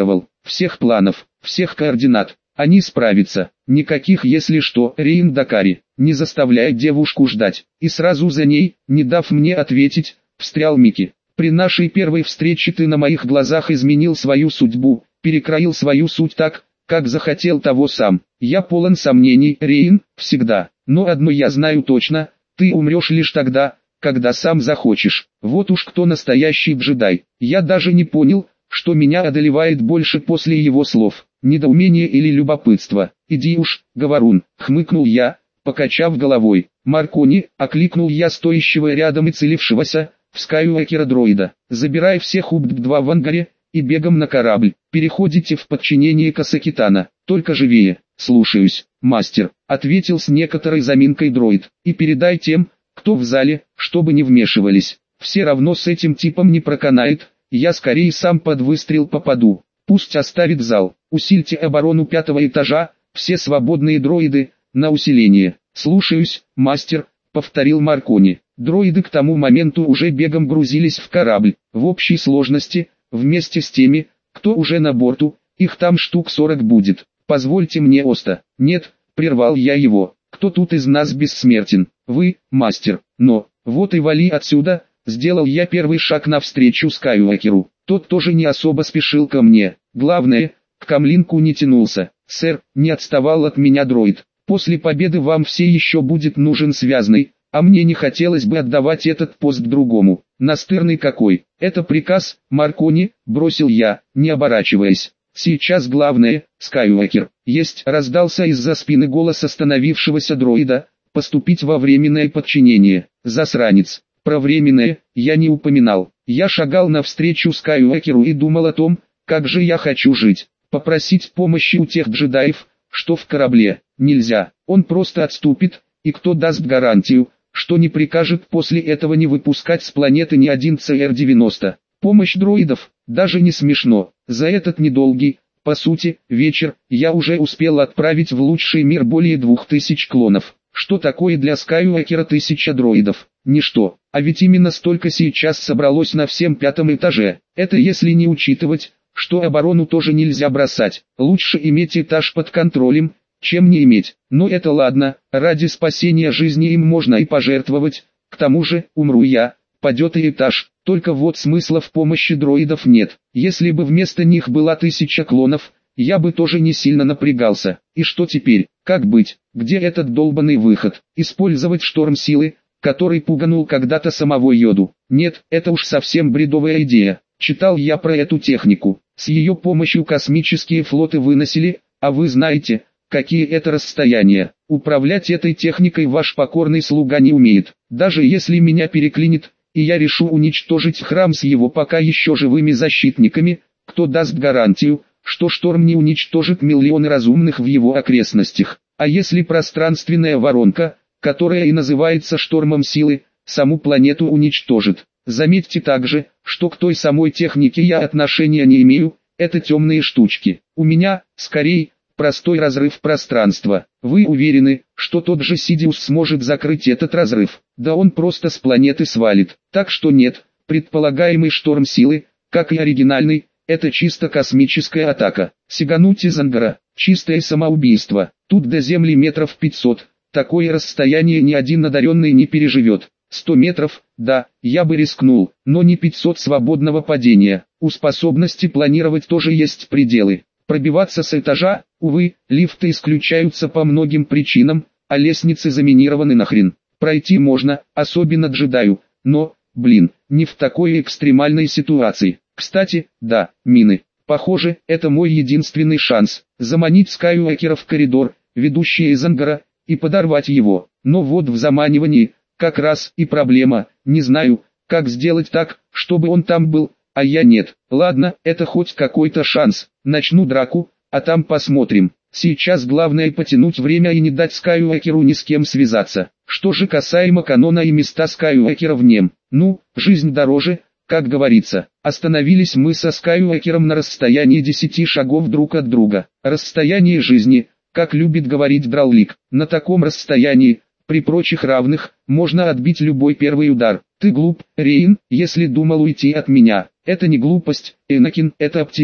всех планов, всех координат. Они справятся. Никаких «если что», Рейн Дакари, не заставляя девушку ждать. И сразу за ней, не дав мне ответить, встрял Микки. При нашей первой встрече ты на моих глазах изменил свою судьбу, перекроил свою суть так, как захотел того сам. Я полон сомнений, Рейн, всегда. Но одно я знаю точно, ты умрешь лишь тогда, когда сам захочешь. Вот уж кто настоящий джедай. Я даже не понял, что меня одолевает больше после его слов. Недоумение или любопытство. Иди уж, говорун, хмыкнул я, покачав головой. Маркони, окликнул я стоящего рядом и целившегося в Скайуокера дроида. Забирай всех УБД-2 в ангаре и бегом на корабль. Переходите в подчинение Касакитана. Только живее. Слушаюсь, мастер, ответил с некоторой заминкой дроид. И передай тем, кто в зале, чтобы не вмешивались. Все равно с этим типом не проканает, я скорее сам под выстрел попаду. Пусть оставит зал. Усильте оборону 5-го этажа, все свободные дроиды, на усиление. Слушаюсь, мастер, повторил Маркони. Дроиды к тому моменту уже бегом грузились в корабль. В общей сложности, вместе с теми, кто уже на борту, их там штук 40 будет. Позвольте мне, Оста. Нет, прервал я его. Кто тут из нас бессмертен? Вы, мастер. Но, вот и вали отсюда. Сделал я первый шаг навстречу Скайуокеру. Тот тоже не особо спешил ко мне. Главное, к камлинку не тянулся. Сэр, не отставал от меня дроид. После победы вам все еще будет нужен связный, а мне не хотелось бы отдавать этот пост другому. Настырный какой. Это приказ, Маркони, бросил я, не оборачиваясь. Сейчас главное, Скайуокер, есть, раздался из-за спины голос остановившегося дроида, поступить во временное подчинение. Засранец. Про временное я не упоминал. Я шагал навстречу Скайуокеру и думал о том, как же я хочу жить. Попросить помощи у тех джедаев, что в корабле, нельзя. Он просто отступит, и кто даст гарантию, что не прикажет после этого не выпускать с планеты ни один ЦР-90. Помощь дроидов, даже не смешно. За этот недолгий, по сути, вечер, я уже успел отправить в лучший мир более 2000 клонов. Что такое для Скайуокера 1000 дроидов? Ничто. А ведь именно столько сейчас собралось на всем 5-м этаже. Это если не учитывать, что оборону тоже нельзя бросать. Лучше иметь этаж под контролем, чем не иметь. Но это ладно, ради спасения жизни им можно и пожертвовать. К тому же, умру я, падет и этаж. Только вот смысла в помощи дроидов нет. Если бы вместо них была 1000 клонов, я бы тоже не сильно напрягался. И что теперь? Как быть? Где этот долбанный выход? Использовать шторм силы, который пуганул когда-то самого Йоду? Нет, это уж совсем бредовая идея. Читал я про эту технику. С ее помощью космические флоты выносили, а вы знаете, какие это расстояния. Управлять этой техникой ваш покорный слуга не умеет. Даже если меня переклинит, и я решу уничтожить храм с его пока еще живыми защитниками, кто даст гарантию, что шторм не уничтожит миллионы разумных в его окрестностях? А если пространственная воронка, которая и называется штормом силы, саму планету уничтожит? Заметьте также, что к той самой технике я отношения не имею, это темные штучки. У меня, скорее, простой разрыв пространства. Вы уверены, что тот же Сидиус сможет закрыть этот разрыв? Да он просто с планеты свалит. Так что нет, предполагаемый шторм силы, как и оригинальный, это чисто космическая атака. Сигануть из ангара, чистое самоубийство. Тут до Земли метров 500, такое расстояние ни один одаренный не переживет. 100 метров, да, я бы рискнул, но не 500 свободного падения. У способности планировать тоже есть пределы. Пробиваться с этажа, увы, лифты исключаются по многим причинам, а лестницы заминированы нахрен. Пройти можно, особенно джедаю, но, блин, не в такой экстремальной ситуации. Кстати, да, мины. Похоже, это мой единственный шанс. Заманить Скайуокера в коридор, ведущий из ангара, и подорвать его. Но вот в заманивании, как раз и проблема. Не знаю, как сделать так, чтобы он там был, а я нет. Ладно, это хоть какой-то шанс. Начну драку, а там посмотрим. Сейчас главное потянуть время и не дать Скайуокеру ни с кем связаться. Что же касаемо канона и места Скайуокера в нем. Ну, жизнь дороже, как говорится. Остановились мы со Скайуокером на расстоянии 10 шагов друг от друга. Расстояние жизни, как любит говорить Драулик. На таком расстоянии, при прочих равных, можно отбить любой первый удар. Ты глуп, Рейн, если думал уйти от меня. Это не глупость, Энакин, это оптимизм.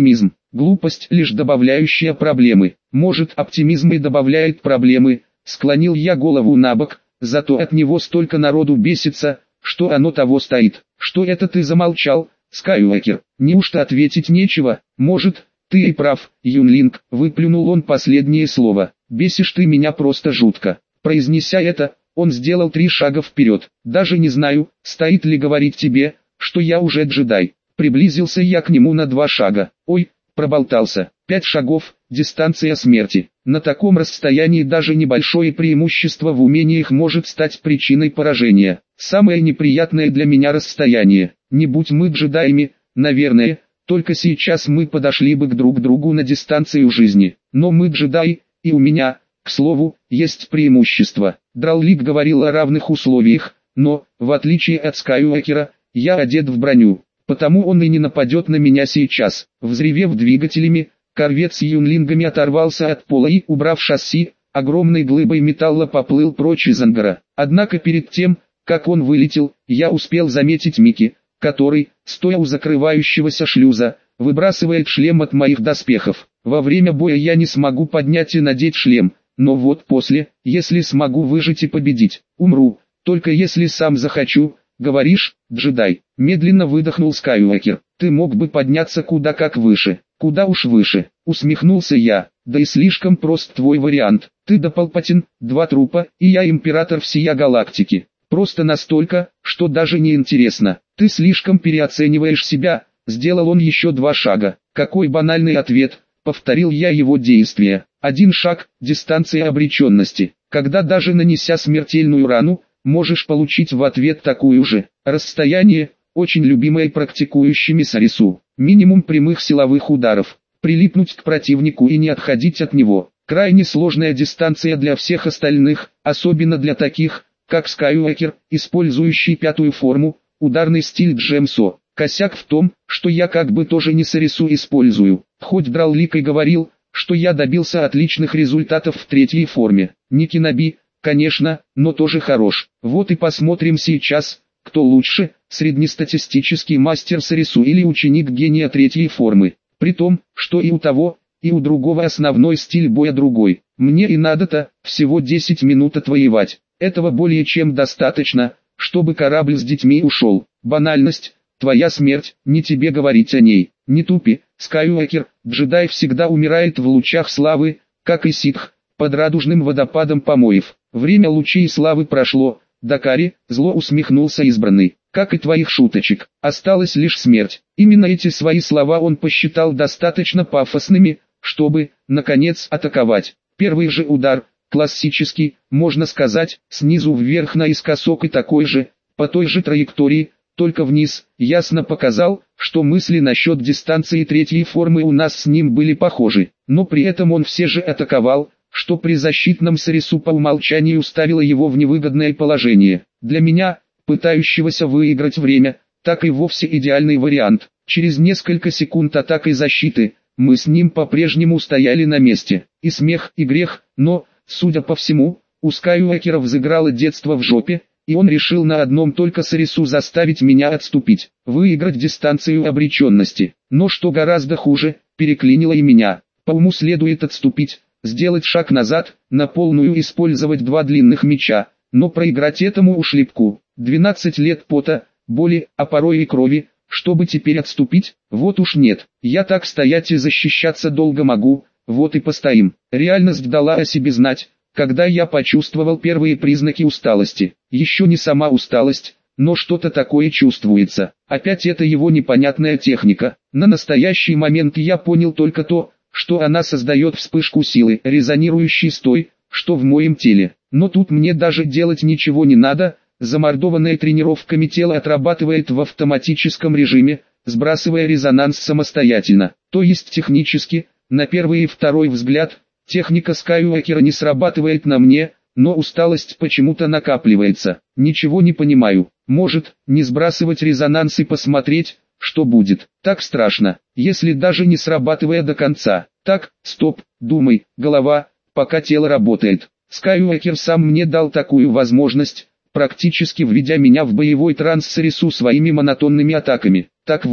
Глупость лишь добавляющая проблемы. Может, оптимизм и добавляет проблемы. Склонил я голову набок, зато от него столько народу бесится, что оно того стоит. Что это ты замолчал, Скайуокер? Неужто ответить нечего? Может, ты и прав, Юнлинг, выплюнул он последнее слово. Бесишь ты меня просто жутко. Произнеся это, он сделал 3 шага вперед. Даже не знаю, стоит ли говорить тебе, что я уже джедай. Приблизился я к нему на 2 шага. Ой, проболтался. 5 шагов, дистанция смерти. На таком расстоянии даже небольшое преимущество в умениях может стать причиной поражения. Самое неприятное для меня расстояние. Не будь мы джедаями, наверное, только сейчас мы подошли бы друг к другу на дистанцию жизни. Но мы джедаи, и у меня, к слову, есть преимущество. Драллик говорил о равных условиях, но, в отличие от Скайуокера, я одет в броню. Потому он и не нападет на меня сейчас. Взревев двигателями, корвет с юнлингами оторвался от пола и, убрав шасси, огромной глыбой металла поплыл прочь из ангара. Однако перед тем, как он вылетел, я успел заметить Микки, который, стоя у закрывающегося шлюза, выбрасывает шлем от моих доспехов. Во время боя я не смогу поднять и надеть шлем, но вот после, если смогу выжить и победить, умру, только если сам захочу. Говоришь, джедай, медленно выдохнул Скайуокер. Ты мог бы подняться куда как выше. Куда уж выше, усмехнулся я. Да и слишком прост твой вариант. Ты да Палпатин, 2 трупа, и я император всея галактики. Просто настолько, что даже не интересно. Ты слишком переоцениваешь себя. Сделал он еще 2 шага. Какой банальный ответ, повторил я его действия. 1 шаг, дистанция обреченности. Когда даже нанеся смертельную рану, можешь получить в ответ такую же. Расстояние, очень любимое практикующими Сарису. Минимум прямых силовых ударов. Прилипнуть к противнику и не отходить от него. Крайне сложная дистанция для всех остальных, особенно для таких, как Скайуокер, использующий 5-ю форму, ударный стиль Джемсо. Косяк в том, что я как бы тоже не Сарису использую. Хоть Драллик и говорил, что я добился отличных результатов в 3-й форме. Не Киноби, конечно, но тоже хорош. Вот и посмотрим сейчас, кто лучше, среднестатистический мастер Сарису или ученик гения 3-й формы. При том, что и у того, и у другого основной стиль боя другой. Мне и надо-то всего 10 минут отвоевать. Этого более чем достаточно, чтобы корабль с детьми ушел. Банальность, твоя смерть, не тебе говорить о ней. Не тупи, Скайуокер, джедай всегда умирает в лучах славы, как и ситх, под радужным водопадом помоев. Время лучей славы прошло, Дакари, зло усмехнулся избранный, как и твоих шуточек, осталась лишь смерть. Именно эти свои слова он посчитал достаточно пафосными, чтобы, наконец, атаковать. Первый же удар, классический, можно сказать, снизу вверх наискосок и такой же, по той же траектории, только вниз, ясно показал, что мысли насчет дистанции 3-й формы у нас с ним были похожи, но при этом он все же атаковал, что при защитном Сарису по умолчанию ставило его в невыгодное положение. Для меня, пытающегося выиграть время, так и вовсе идеальный вариант. Через несколько секунд атак и защиты, мы с ним по-прежнему стояли на месте. И смех, и грех, но, судя по всему, у Скайуокера взыграло детство в жопе, и он решил на одном только Сарису заставить меня отступить, выиграть дистанцию обреченности. Но что гораздо хуже, переклинило и меня. По уму следует отступить, сделать шаг назад, на полную использовать 2 длинных меча, но проиграть этому ушлепку. 12 лет пота, боли, а порой и крови, чтобы теперь отступить, вот уж нет. Я так стоять и защищаться долго могу, вот и постоим. Реальность дала о себе знать, когда я почувствовал первые признаки усталости. Еще не сама усталость, но что-то такое чувствуется. Опять это его непонятная техника. На настоящий момент я понял только то, что она создает вспышку силы, резонирующей с той, что в моем теле. Но тут мне даже делать ничего не надо, замордованное тренировками тело отрабатывает в автоматическом режиме, сбрасывая резонанс самостоятельно. То есть технически, на первый и второй взгляд, техника Скайуокера не срабатывает на мне, но усталость почему-то накапливается. Ничего не понимаю. Может, не сбрасывать резонанс и посмотреть, что будет. Так страшно, если даже не срабатывая до конца. Так, стоп, думай, голова, пока тело работает. Скайуокер сам мне дал такую возможность, практически введя меня в боевой транс Сарису своими монотонными атаками. Так вот,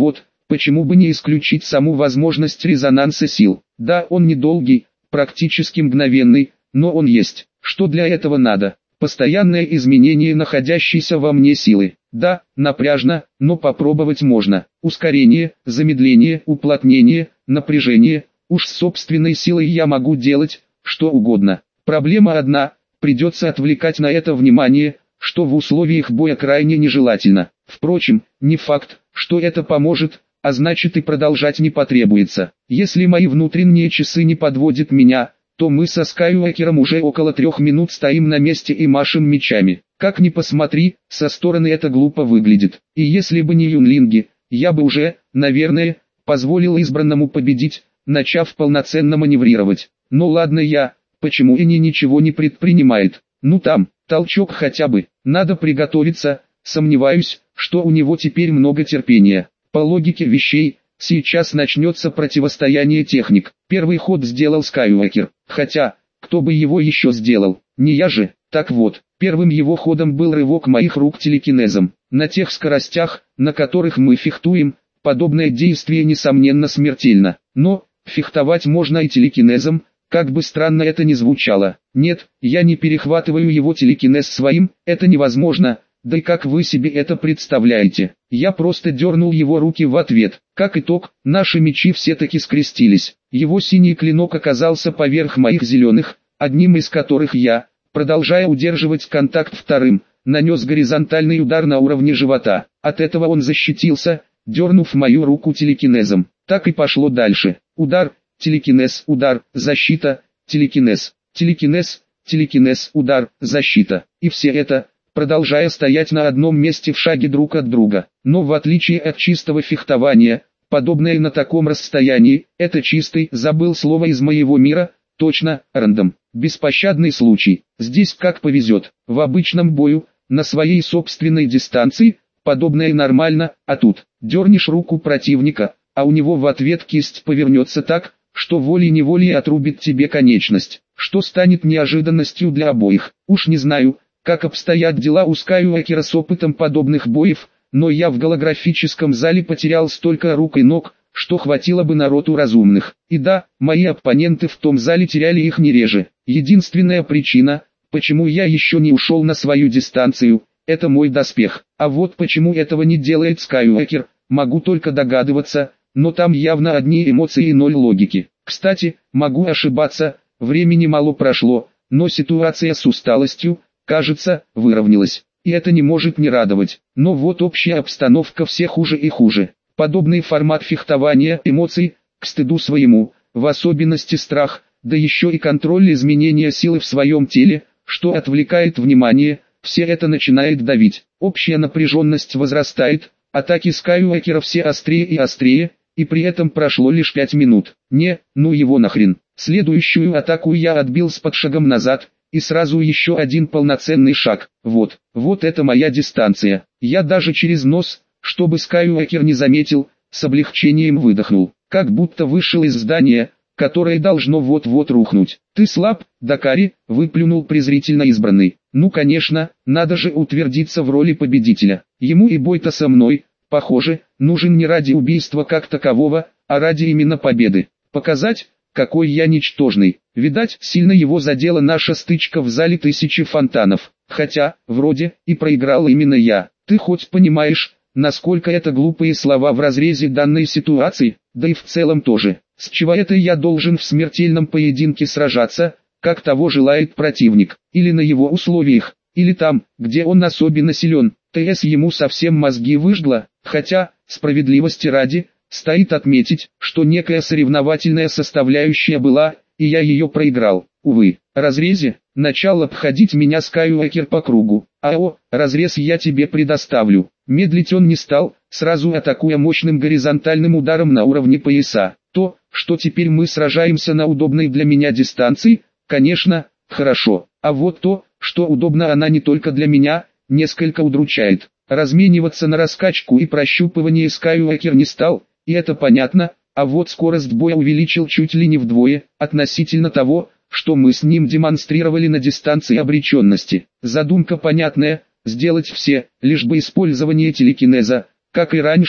почему бы не исключить саму возможность резонанса сил? Да, он недолгий, практически мгновенный, но он есть. Что для этого надо? Постоянное изменение находящейся во мне силы. Да, напряжно, но попробовать можно. Ускорение, замедление, уплотнение, напряжение. Уж с собственной силой я могу делать что угодно. Проблема одна, придется отвлекать на это внимание, что в условиях боя крайне нежелательно. Впрочем, не факт, что это поможет, а значит и продолжать не потребуется. Если мои внутренние часы не подводят меня, то мы со Скайуокером уже около 3 минут стоим на месте и машем мечами. Как ни посмотри, со стороны это глупо выглядит. И если бы не юнлинги, я бы уже, наверное, позволил избранному победить, начав полноценно маневрировать. Но ладно почему Эни ничего не предпринимает? Ну там, толчок хотя бы, надо приготовиться, сомневаюсь, что у него теперь много терпения. По логике вещей, сейчас начнется противостояние техник. Первый ход сделал Скайуокер, хотя, кто бы его еще сделал, не я же. Так вот, первым его ходом был рывок моих рук телекинезом. На тех скоростях, на которых мы фехтуем, подобное действие несомненно смертельно. Но, фехтовать можно и телекинезом, как бы странно это ни звучало. Нет, я не перехватываю его телекинез своим, это невозможно. Да и как вы себе это представляете? Я просто дернул его руки в ответ. Как итог, наши мечи все-таки скрестились. Его синий клинок оказался поверх моих зеленых, одним из которых я, продолжая удерживать контакт вторым, нанес горизонтальный удар на уровне живота. От этого он защитился, дернув мою руку телекинезом. Так и пошло дальше. Удар, телекинез, удар, защита, телекинез, телекинез, телекинез, удар, защита. И все это, продолжая стоять на одном месте в шаге друг от друга. Но в отличие от чистого фехтования, подобное на таком расстоянии, это чистый, забыл слово из моего мира, точно, рандом. Беспощадный случай. Здесь как повезет. В обычном бою, на своей собственной дистанции, подобное нормально, а тут, дернешь руку противника, а у него в ответ кисть повернется так, что волей-неволей отрубит тебе конечность, что станет неожиданностью для обоих. Уж не знаю, как обстоят дела у Скайуокера с опытом подобных боев, но я в голографическом зале потерял столько рук и ног, что хватило бы народу разумных. И да, мои оппоненты в том зале теряли их не реже. Единственная причина, почему я еще не ушел на свою дистанцию, это мой доспех. А вот почему этого не делает Скайуокер, могу только догадываться, но там явно одни эмоции и ноль логики. Кстати, могу ошибаться, времени мало прошло, но ситуация с усталостью, кажется, выровнялась. И это не может не радовать. Но вот общая обстановка все хуже и хуже. Подобный формат фехтования, эмоций, к стыду своему, в особенности страх, да еще и контроль изменения силы в своем теле, что отвлекает внимание, все это начинает давить. Общая напряженность возрастает, атаки Скайуокера все острее и острее, и при этом прошло лишь 5 минут. Не, ну его нахрен. Следующую атаку я отбил с подшагом назад, и сразу еще один полноценный шаг. Вот это моя дистанция. Я даже через нос, чтобы Скайуокер не заметил, с облегчением выдохнул. Как будто вышел из здания, которое должно вот-вот рухнуть. «Ты слаб, Дакари», — выплюнул презрительно избранный. «Ну конечно, надо же утвердиться в роли победителя. Ему и бой-то со мной, похоже, нужен не ради убийства как такового, а ради именно победы. Показать, какой я ничтожный. Видать, сильно его задела наша стычка в зале тысячи фонтанов. Хотя, вроде, и проиграл именно я. Ты хоть понимаешь, насколько это глупые слова в разрезе данной ситуации, да и в целом тоже. С чего это я должен в смертельном поединке сражаться, как того желает противник, или на его условиях, или там, где он особенно силен. ТС ему совсем мозги выжгло, хотя, справедливости ради, стоит отметить, что некая соревновательная составляющая была, и я ее проиграл. Увы, разрезе, начал обходить меня Скайуокер по кругу. Разрез я тебе предоставлю. Медлить он не стал, сразу атакуя мощным горизонтальным ударом на уровне пояса. То, что теперь мы сражаемся на удобной для меня дистанции, конечно, хорошо. А вот то, что удобно она не только для меня, несколько удручает. Размениваться на раскачку и прощупывание Скайуокер не стал, и это понятно, а вот скорость боя увеличил чуть ли не вдвое, относительно того, что мы с ним демонстрировали на дистанции обреченности. Задумка понятная, сделать все, лишь бы использование телекинеза, как и раньше,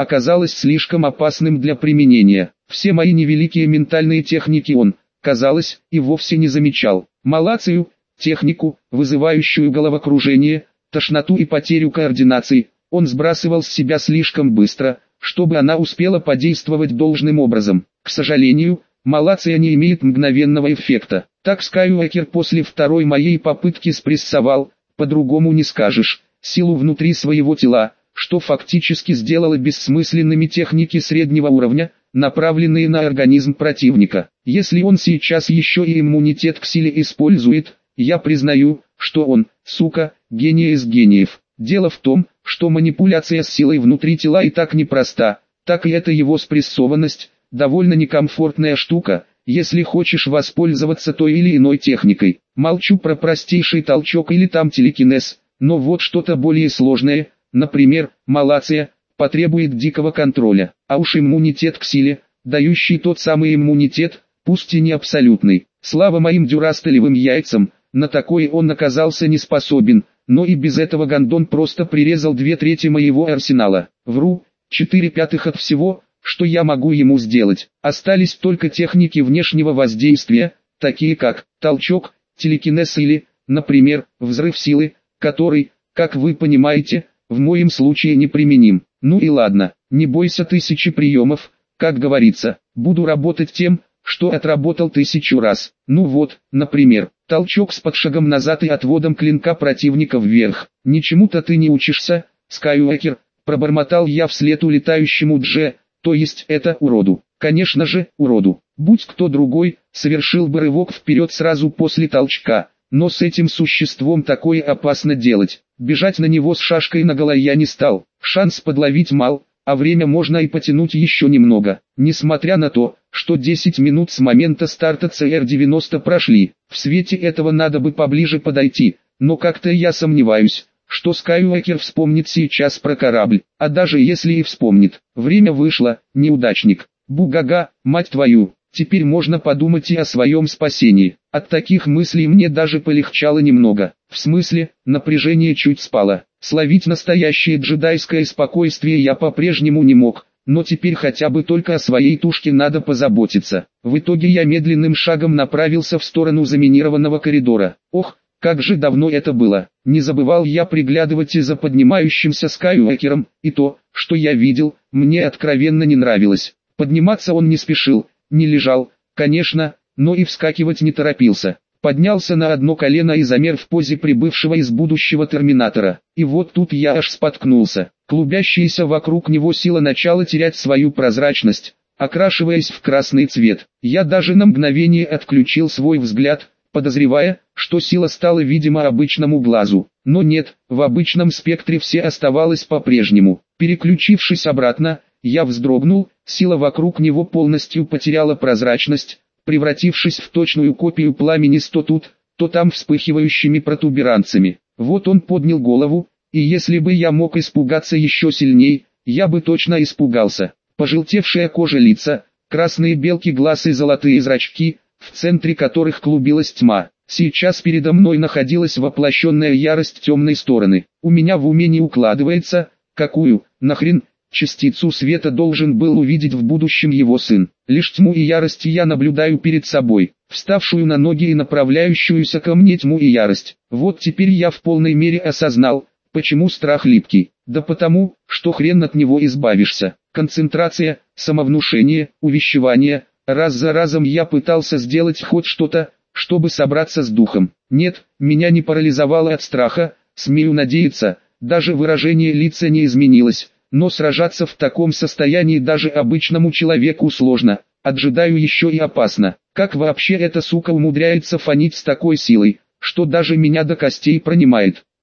оказалось слишком опасным для применения. Все мои невеликие ментальные техники он, казалось, и вовсе не замечал. Малацию, технику, вызывающую головокружение, тошноту и потерю координации, он сбрасывал с себя слишком быстро, чтобы она успела подействовать должным образом. К сожалению, малация не имеет мгновенного эффекта. Так Скайуокер после второй моей попытки спрессовал, по-другому не скажешь, силу внутри своего тела, что фактически сделало бессмысленными техники среднего уровня, направленные на организм противника. Если он сейчас еще и иммунитет к силе использует, я признаю, что он, сука, гений из гениев. Дело в том, что манипуляция с силой внутри тела и так непроста, так и эта его спрессованность, довольно некомфортная штука, если хочешь воспользоваться той или иной техникой. Молчу про простейший толчок или там телекинез, но вот что-то более сложное, например, малация, потребует дикого контроля, а уж иммунитет к силе, дающий тот самый иммунитет, пусть и не абсолютный. Слава моим дюрастелевым яйцам, на такое он оказался не способен, но и без этого гондон просто прирезал 2/3 моего арсенала. Вру, 4/5 от всего, что я могу ему сделать. Остались только техники внешнего воздействия, такие как толчок, телекинез или, например, взрыв силы, который, как вы понимаете, в моем случае неприменим. Ну и ладно, не бойся тысячи приемов, как говорится, буду работать тем, что отработал 1000 раз. Ну вот, например, толчок с подшагом назад и отводом клинка противника вверх. Ничему-то ты не учишься, Скайуокер, пробормотал я вслед улетающему Дже, то есть это уроду. Конечно же, уроду. Будь кто другой, совершил бы рывок вперед сразу после толчка, но с этим существом такое опасно делать. Бежать на него с шашкой наголо я не стал, шанс подловить мал, а время можно и потянуть еще немного. Несмотря на то, что 10 минут с момента старта CR-90 прошли, в свете этого надо бы поближе подойти, но как-то я сомневаюсь, что Скайуокер вспомнит сейчас про корабль, а даже если и вспомнит, время вышло, неудачник. Бугага, мать твою, теперь можно подумать и о своем спасении. От таких мыслей мне даже полегчало немного, в смысле, напряжение чуть спало. Словить настоящее джедайское спокойствие я по-прежнему не мог, но теперь хотя бы только о своей тушке надо позаботиться. В итоге я медленным шагом направился в сторону заминированного коридора. Ох, как же давно это было. Не забывал я приглядывать и за поднимающимся Скайуокером, и то, что я видел, мне откровенно не нравилось. Подниматься он не спешил, не лежал, конечно, но и вскакивать не торопился. Поднялся на одно колено и замер в позе прибывшего из будущего терминатора. И вот тут я аж споткнулся. Клубящаяся вокруг него сила начала терять свою прозрачность, окрашиваясь в красный цвет. Я даже на мгновение отключил свой взгляд, подозревая, что сила стала видима обычному глазу. Но нет, в обычном спектре все оставалось по-прежнему. Переключившись обратно, я вздрогнул, сила вокруг него полностью потеряла прозрачность, превратившись в точную копию пламени то тут, то там вспыхивающими протуберанцами. Вот он поднял голову, и если бы я мог испугаться еще сильней, я бы точно испугался. Пожелтевшая кожа лица, красные белки глаз и золотые зрачки, в центре которых клубилась тьма. Сейчас передо мной находилась воплощенная ярость темной стороны. У меня в уме не укладывается, какую, нахрен, частицу света должен был увидеть в будущем его сын. Лишь тьму и ярость я наблюдаю перед собой, вставшую на ноги и направляющуюся ко мне тьму и ярость. Вот теперь я в полной мере осознал, почему страх липкий. Да потому, что хрен от него избавишься. Концентрация, самовнушение, увещевание. Раз за разом я пытался сделать хоть что-то, чтобы собраться с духом. Нет, меня не парализовало от страха, смею надеяться, даже выражение лица не изменилось. Но сражаться в таком состоянии даже обычному человеку сложно, а джедаю еще и опасно. Как вообще эта сука умудряется фонить с такой силой, что даже меня до костей пронимает?